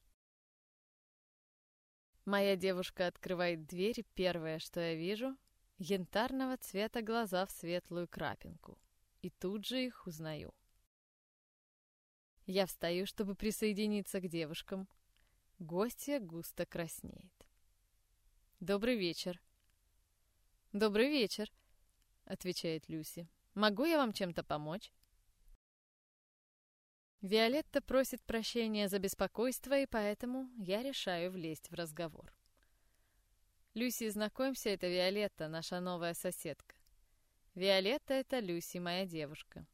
Моя девушка открывает дверь, и первое, что я вижу — янтарного цвета глаза в светлую крапинку. И тут же их узнаю. Я встаю, чтобы присоединиться к девушкам. Гостья густо краснеет. «Добрый вечер». «Добрый вечер», — отвечает Люси. «Могу я вам чем-то помочь?» Виолетта просит прощения за беспокойство, и поэтому я решаю влезть в разговор. «Люси, знакомься, это Виолетта, наша новая соседка. Виолетта — это Люси, моя девушка».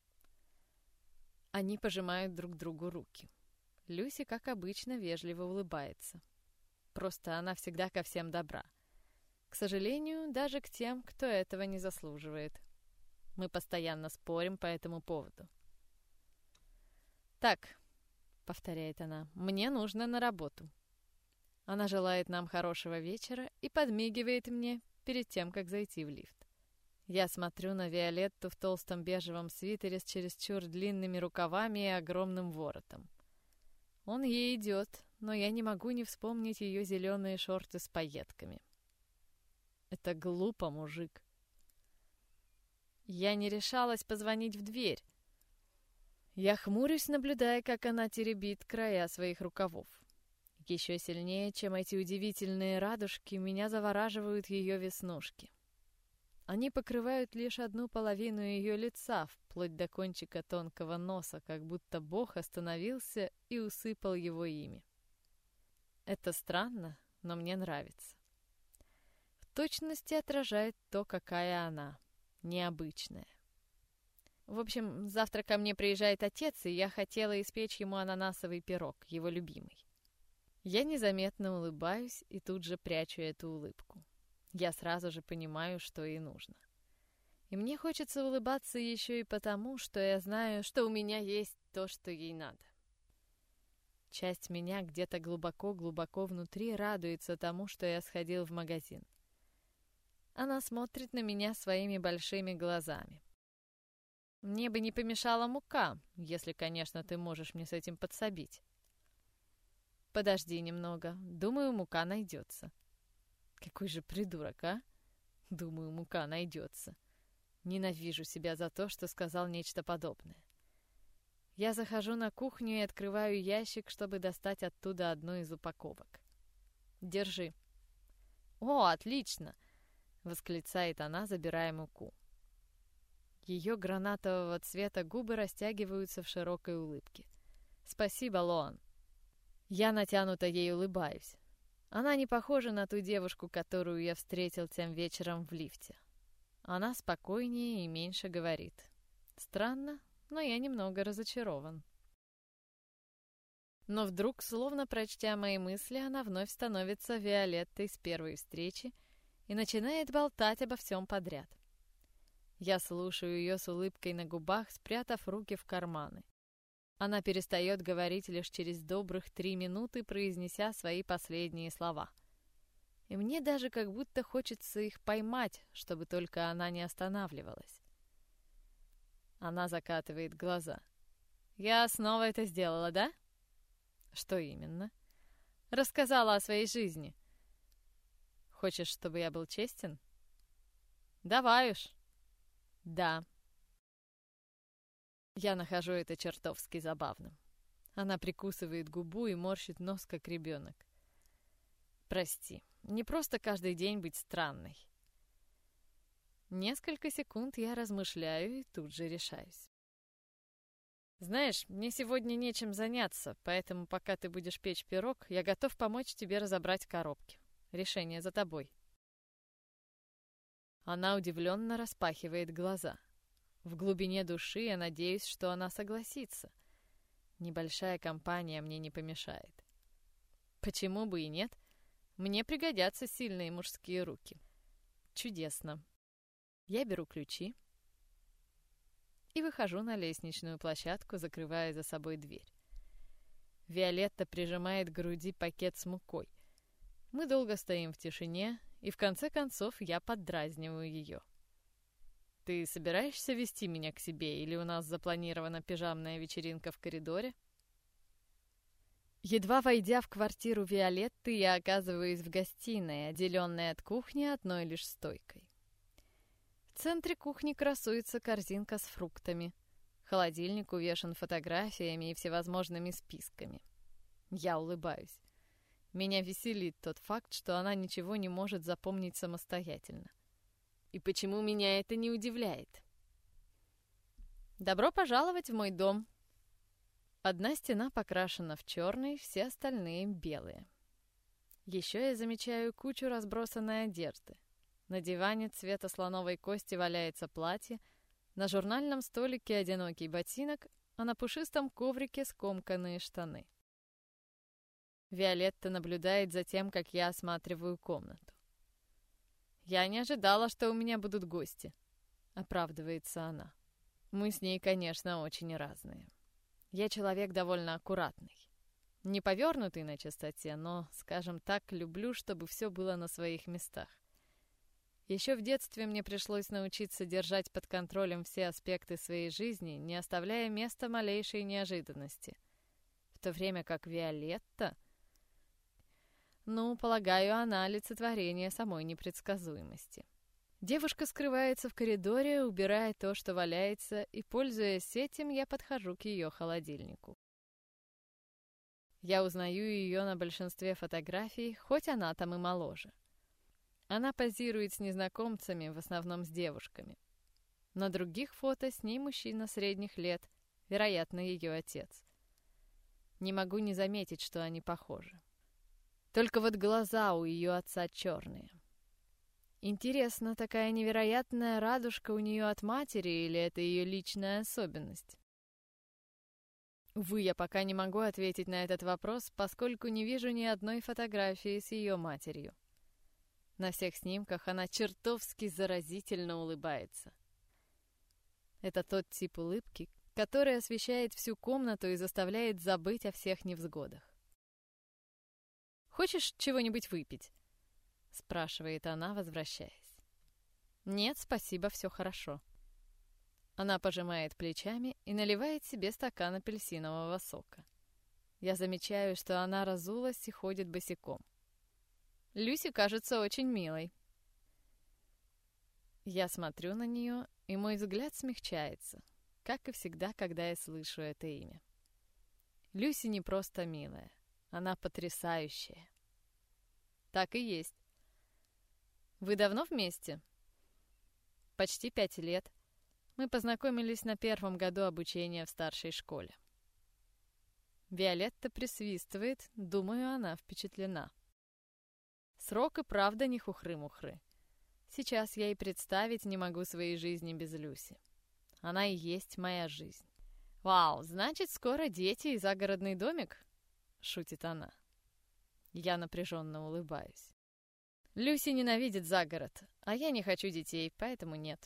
Они пожимают друг другу руки. Люси, как обычно, вежливо улыбается. Просто она всегда ко всем добра. К сожалению, даже к тем, кто этого не заслуживает. Мы постоянно спорим по этому поводу. «Так», — повторяет она, — «мне нужно на работу». Она желает нам хорошего вечера и подмигивает мне перед тем, как зайти в лифт. Я смотрю на Виолетту в толстом бежевом свитере с чересчур длинными рукавами и огромным воротом. Он ей идет, но я не могу не вспомнить ее зеленые шорты с пайетками. Это глупо, мужик. Я не решалась позвонить в дверь. Я хмурюсь, наблюдая, как она теребит края своих рукавов. Еще сильнее, чем эти удивительные радужки, меня завораживают ее веснушки. Они покрывают лишь одну половину ее лица, вплоть до кончика тонкого носа, как будто Бог остановился и усыпал его ими. Это странно, но мне нравится. В точности отражает то, какая она, необычная. В общем, завтра ко мне приезжает отец, и я хотела испечь ему ананасовый пирог, его любимый. Я незаметно улыбаюсь и тут же прячу эту улыбку. Я сразу же понимаю, что ей нужно. И мне хочется улыбаться еще и потому, что я знаю, что у меня есть то, что ей надо. Часть меня где-то глубоко-глубоко внутри радуется тому, что я сходил в магазин. Она смотрит на меня своими большими глазами. Мне бы не помешала мука, если, конечно, ты можешь мне с этим подсобить. Подожди немного, думаю, мука найдется. Какой же придурок, а? Думаю, мука найдется. Ненавижу себя за то, что сказал нечто подобное. Я захожу на кухню и открываю ящик, чтобы достать оттуда одну из упаковок. Держи. О, отлично! Восклицает она, забирая муку. Ее гранатового цвета губы растягиваются в широкой улыбке. Спасибо, Лоан. Я натянуто ей улыбаюсь. Она не похожа на ту девушку, которую я встретил тем вечером в лифте. Она спокойнее и меньше говорит. Странно, но я немного разочарован. Но вдруг, словно прочтя мои мысли, она вновь становится Виолеттой с первой встречи и начинает болтать обо всем подряд. Я слушаю ее с улыбкой на губах, спрятав руки в карманы. Она перестает говорить лишь через добрых 3 минуты, произнеся свои последние слова. И мне даже как будто хочется их поймать, чтобы только она не останавливалась. Она закатывает глаза. «Я снова это сделала, да?» «Что именно?» «Рассказала о своей жизни». «Хочешь, чтобы я был честен?» «Давай уж». «Да». Я нахожу это чертовски забавным. Она прикусывает губу и морщит нос, как ребенок. «Прости, не просто каждый день быть странной». Несколько секунд я размышляю и тут же решаюсь. «Знаешь, мне сегодня нечем заняться, поэтому пока ты будешь печь пирог, я готов помочь тебе разобрать коробки. Решение за тобой». Она удивленно распахивает глаза. В глубине души я надеюсь, что она согласится. Небольшая компания мне не помешает. Почему бы и нет? Мне пригодятся сильные мужские руки. Чудесно. Я беру ключи и выхожу на лестничную площадку, закрывая за собой дверь. Виолетта прижимает к груди пакет с мукой. Мы долго стоим в тишине, и в конце концов я поддразниваю ее. Ты собираешься вести меня к себе, или у нас запланирована пижамная вечеринка в коридоре? Едва войдя в квартиру Виолетты, я оказываюсь в гостиной, отделенной от кухни одной лишь стойкой. В центре кухни красуется корзинка с фруктами. Холодильник увешан фотографиями и всевозможными списками. Я улыбаюсь. Меня веселит тот факт, что она ничего не может запомнить самостоятельно. И почему меня это не удивляет? Добро пожаловать в мой дом. Одна стена покрашена в черный, все остальные белые. Еще я замечаю кучу разбросанной одежды. На диване цвета слоновой кости валяется платье, на журнальном столике одинокий ботинок, а на пушистом коврике скомканные штаны. Виолетта наблюдает за тем, как я осматриваю комнату. «Я не ожидала, что у меня будут гости», — оправдывается она. Мы с ней, конечно, очень разные. Я человек довольно аккуратный. Не повёрнутый на чистоте, но, скажем так, люблю, чтобы все было на своих местах. Еще в детстве мне пришлось научиться держать под контролем все аспекты своей жизни, не оставляя места малейшей неожиданности. В то время как Виолетта... полагаю, она олицетворение самой непредсказуемости. Девушка скрывается в коридоре, убирая то, что валяется, и, пользуясь этим, я подхожу к ее холодильнику. Я узнаю ее на большинстве фотографий, хоть она там и моложе. Она позирует с незнакомцами, в основном с девушками. На других фото с ней мужчина средних лет, вероятно, ее отец. Не могу не заметить, что они похожи. Только вот глаза у ее отца черные. Интересно, такая невероятная радужка у нее от матери, или это ее личная особенность? Увы, я пока не могу ответить на этот вопрос, поскольку не вижу ни одной фотографии с ее матерью. На всех снимках она чертовски заразительно улыбается. Это тот тип улыбки, который освещает всю комнату и заставляет забыть о всех невзгодах. «Хочешь чего-нибудь выпить?» — спрашивает она, возвращаясь. «Нет, спасибо, все хорошо». Она пожимает плечами и наливает себе стакан апельсинового сока. Я замечаю, что она разулась и ходит босиком. Люси кажется очень милой. Я смотрю на нее, и мой взгляд смягчается, как и всегда, когда я слышу это имя. Люси не просто милая, она потрясающая. Так и есть. Вы давно вместе? Почти 5 лет. Мы познакомились на 1-м году обучения в старшей школе. Виолетта присвистывает, думаю, она впечатлена. Срок и правда не хухры-мухры. Сейчас я и представить не могу своей жизни без Люси. Она и есть моя жизнь. «Вау, значит, скоро дети и загородный домик?» — шутит она. Я напряженно улыбаюсь. Люси ненавидит загород, а я не хочу детей, поэтому нет.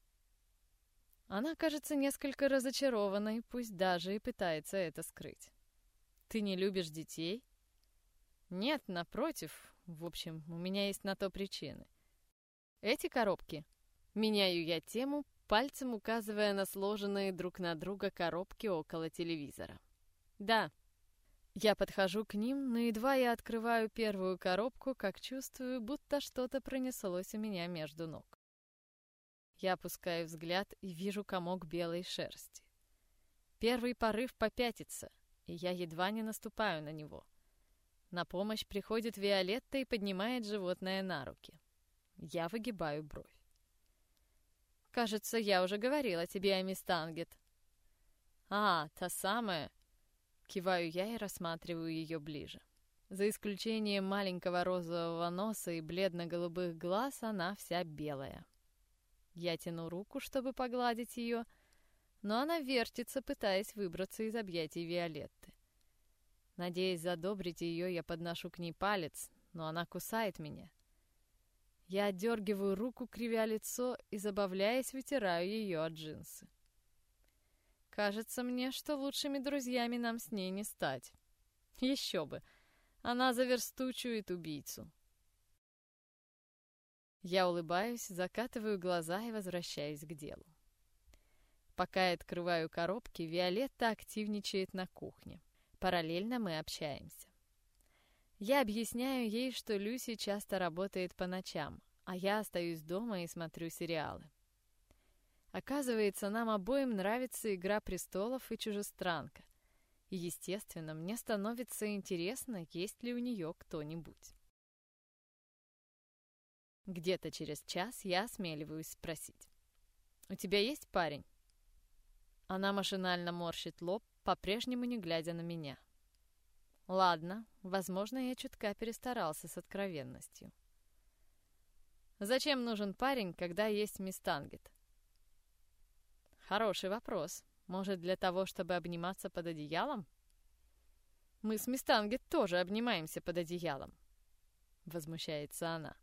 Она кажется несколько разочарованной, пусть даже и пытается это скрыть. «Ты не любишь детей?» «Нет, напротив. В общем, у меня есть на то причины. Эти коробки...» Меняю я тему, пальцем указывая на сложенные друг на друга коробки около телевизора. «Да». Я подхожу к ним, но едва я открываю первую коробку, как чувствую, будто что-то пронеслось у меня между ног. Я опускаю взгляд и вижу комок белой шерсти. Первый порыв попятиться, и я едва не наступаю на него. На помощь приходит Виолетта и поднимает животное на руки. Я выгибаю бровь. «Кажется, я уже говорила тебе о мисс Тангет». «А, та самая». Киваю я и рассматриваю ее ближе. За исключением маленького розового носа и бледно-голубых глаз, она вся белая. Я тяну руку, чтобы погладить ее, но она вертится, пытаясь выбраться из объятий Виолетты. Надеясь задобрить ее, я подношу к ней палец, но она кусает меня. Я отдергиваю руку, кривя лицо, и, забавляясь, вытираю ее от джинсы. Кажется мне, что лучшими друзьями нам с ней не стать. Еще бы, она за версту чует убийцу. Я улыбаюсь, закатываю глаза и возвращаюсь к делу. Пока я открываю коробки, Виолетта активничает на кухне. Параллельно мы общаемся. Я объясняю ей, что Люси часто работает по ночам, а я остаюсь дома и смотрю сериалы. Оказывается, нам обоим нравится «Игра престолов» и «Чужестранка». И, естественно, мне становится интересно, есть ли у нее кто-нибудь. Где-то через час я осмеливаюсь спросить: «У тебя есть парень?» Она машинально морщит лоб, по-прежнему не глядя на меня. Ладно, возможно, я чутка перестарался с откровенностью. «Зачем нужен парень, когда есть мисс Тангет?» Хороший вопрос. Может, для того, чтобы обниматься под одеялом? Мы с мисс Тангет тоже обнимаемся под одеялом. Возмущается она.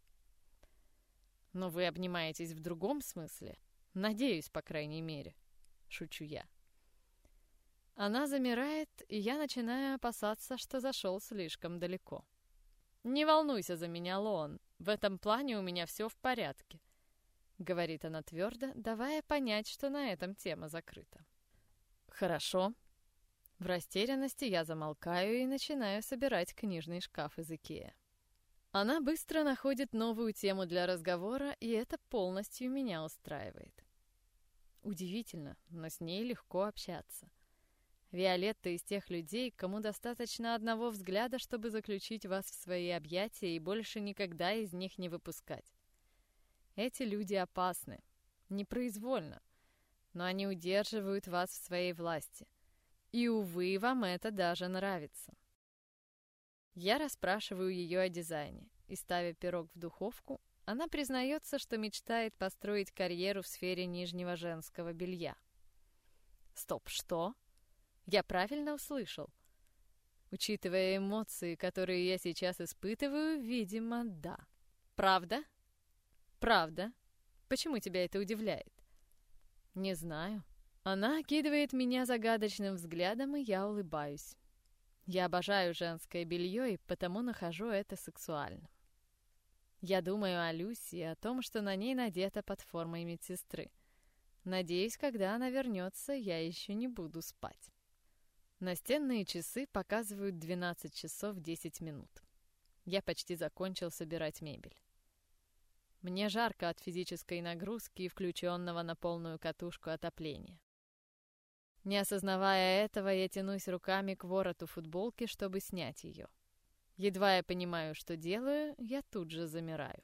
Но вы обнимаетесь в другом смысле. Надеюсь, по крайней мере. Шучу я. Она замирает, и я начинаю опасаться, что зашел слишком далеко. «Не волнуйся за меня, Лоан. В этом плане у меня все в порядке», — говорит она твердо, давая понять, что на этом тема закрыта. «Хорошо». В растерянности я замолкаю и начинаю собирать книжный шкаф из Икеа. Она быстро находит новую тему для разговора, и это полностью меня устраивает. Удивительно, но с ней легко общаться. Виолетта из тех людей, кому достаточно одного взгляда, чтобы заключить вас в свои объятия и больше никогда из них не выпускать. Эти люди опасны, непроизвольно, но они удерживают вас в своей власти. И, увы, вам это даже нравится. Я расспрашиваю ее о дизайне, и, ставя пирог в духовку, она признается, что мечтает построить карьеру в сфере нижнего женского белья. Стоп, что? Я правильно услышал? Учитывая эмоции, которые я сейчас испытываю, видимо, да. Правда? Правда. Почему тебя это удивляет? Не знаю. Она окидывает меня загадочным взглядом, и я улыбаюсь. Я обожаю женское белье и потому нахожу это сексуальным. Я думаю о Люси и о том, что на ней надето под формой медсестры. Надеюсь, когда она вернется, я еще не буду спать. Настенные часы показывают 12 часов 10 минут. Я почти закончил собирать мебель. Мне жарко от физической нагрузки и включенного на полную катушку отопления. Не осознавая этого, я тянусь руками к вороту футболки, чтобы снять ее. Едва я понимаю, что делаю, я тут же замираю.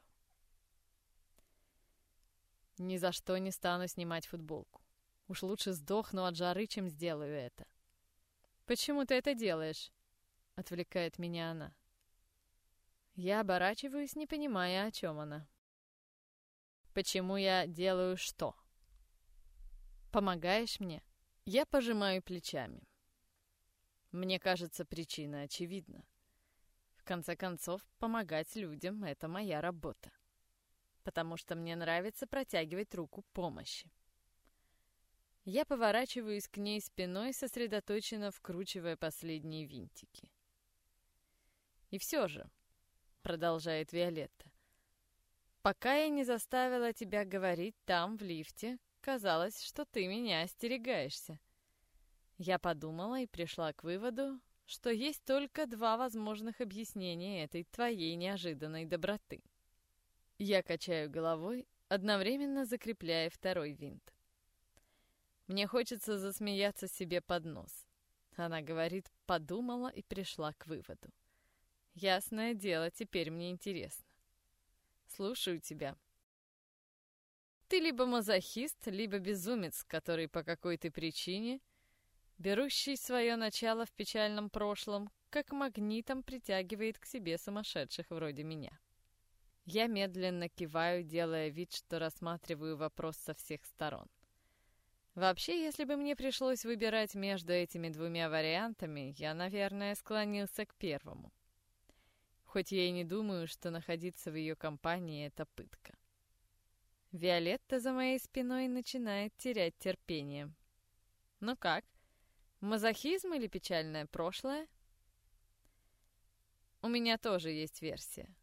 Ни за что не стану снимать футболку. Уж лучше сдохну от жары, чем сделаю это. «Почему ты это делаешь?» — отвлекает меня она. Я оборачиваюсь, не понимая, о чем она. «Почему я делаю что?» «Помогаешь мне?» Я пожимаю плечами. Мне кажется, причина очевидна. В конце концов, помогать людям — это моя работа. Потому что мне нравится протягивать руку помощи. Я поворачиваюсь к ней спиной, сосредоточенно вкручивая последние винтики. «И все же», — продолжает Виолетта, «пока я не заставила тебя говорить там, в лифте, казалось, что ты меня остерегаешься. Я подумала и пришла к выводу, что есть только два возможных объяснения этой твоей неожиданной доброты». Я качаю головой, одновременно закрепляя второй винт. Мне хочется засмеяться себе под нос. Она говорит, подумала и пришла к выводу. Ясное дело, теперь мне интересно. Слушаю тебя. Ты либо мазохист, либо безумец, который по какой-то причине, берущий свое начало в печальном прошлом, как магнитом притягивает к себе сумасшедших вроде меня. Я медленно киваю, делая вид, что рассматриваю вопрос со всех сторон. Вообще, если бы мне пришлось выбирать между этими двумя вариантами, я, наверное, склонился к первому. Хоть я и не думаю, что находиться в ее компании — это пытка. Виолетта за моей спиной начинает терять терпение. Ну как, мазохизм или печальное прошлое? У меня тоже есть версия.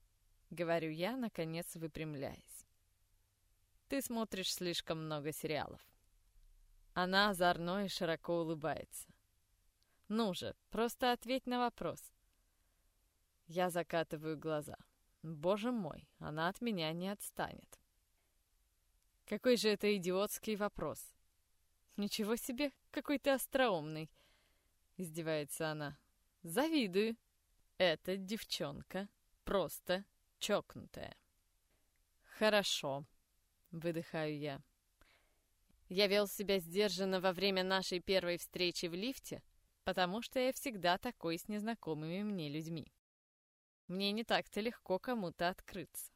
— говорю я, наконец выпрямляясь. «Ты смотришь слишком много сериалов». Она озорно и широко улыбается. «Ну же, просто ответь на вопрос». Я закатываю глаза. Боже мой, она от меня не отстанет. Какой же это идиотский вопрос. Ничего себе, какой ты остроумный, издевается она. Завидую. Эта девчонка просто чокнутая. Хорошо, выдыхаю я. Я вел себя сдержанно во время нашей первой встречи в лифте, потому что я всегда такой с незнакомыми мне людьми. Мне не так-то легко кому-то открыться.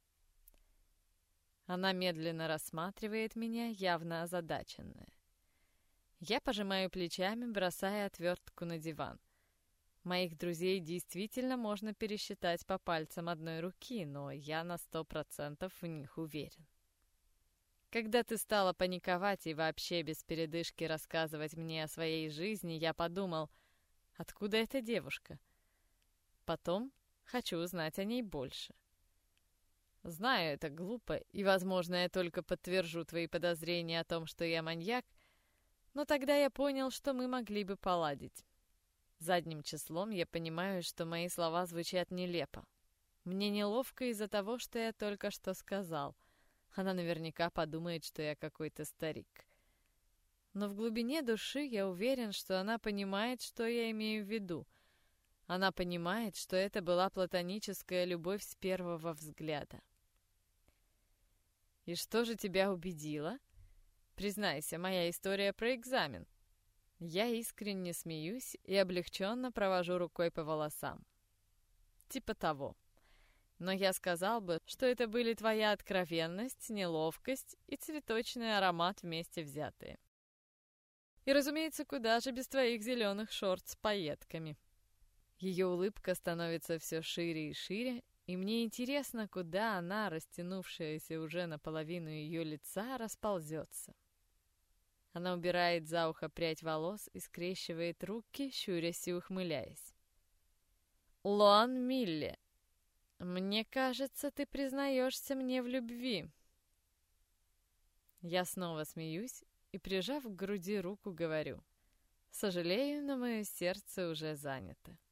Она медленно рассматривает меня, явно озадаченная. Я пожимаю плечами, бросая отвертку на диван. Моих друзей действительно можно пересчитать по пальцам одной руки, но я на 100% в них уверен. Когда ты стала паниковать и вообще без передышки рассказывать мне о своей жизни, я подумал, откуда эта девушка? Потом хочу узнать о ней больше. Знаю, это глупо, и, возможно, я только подтвержу твои подозрения о том, что я маньяк, но тогда я понял, что мы могли бы поладить. Задним числом я понимаю, что мои слова звучат нелепо. Мне неловко из-за того, что я только что сказал. Она наверняка подумает, что я какой-то старик. Но в глубине души я уверен, что она понимает, что я имею в виду. Она понимает, что это была платоническая любовь с первого взгляда. «И что же тебя убедило? Признайся, моя история про экзамен». Я искренне смеюсь и облегченно провожу рукой по волосам. Типа того. Но я сказал бы, что это были твоя откровенность, неловкость и цветочный аромат вместе взятые. И, разумеется, куда же без твоих зеленых шорт с пайетками. Ее улыбка становится все шире и шире, и мне интересно, куда она, растянувшаяся уже наполовину ее лица, расползется. Она убирает за ухо прядь волос и скрещивает руки, щурясь и ухмыляясь. «Лоан Милли, мне кажется, ты признаешься мне в любви». Я снова смеюсь и, прижав к груди руку, говорю: «Сожалею, но мое сердце уже занято».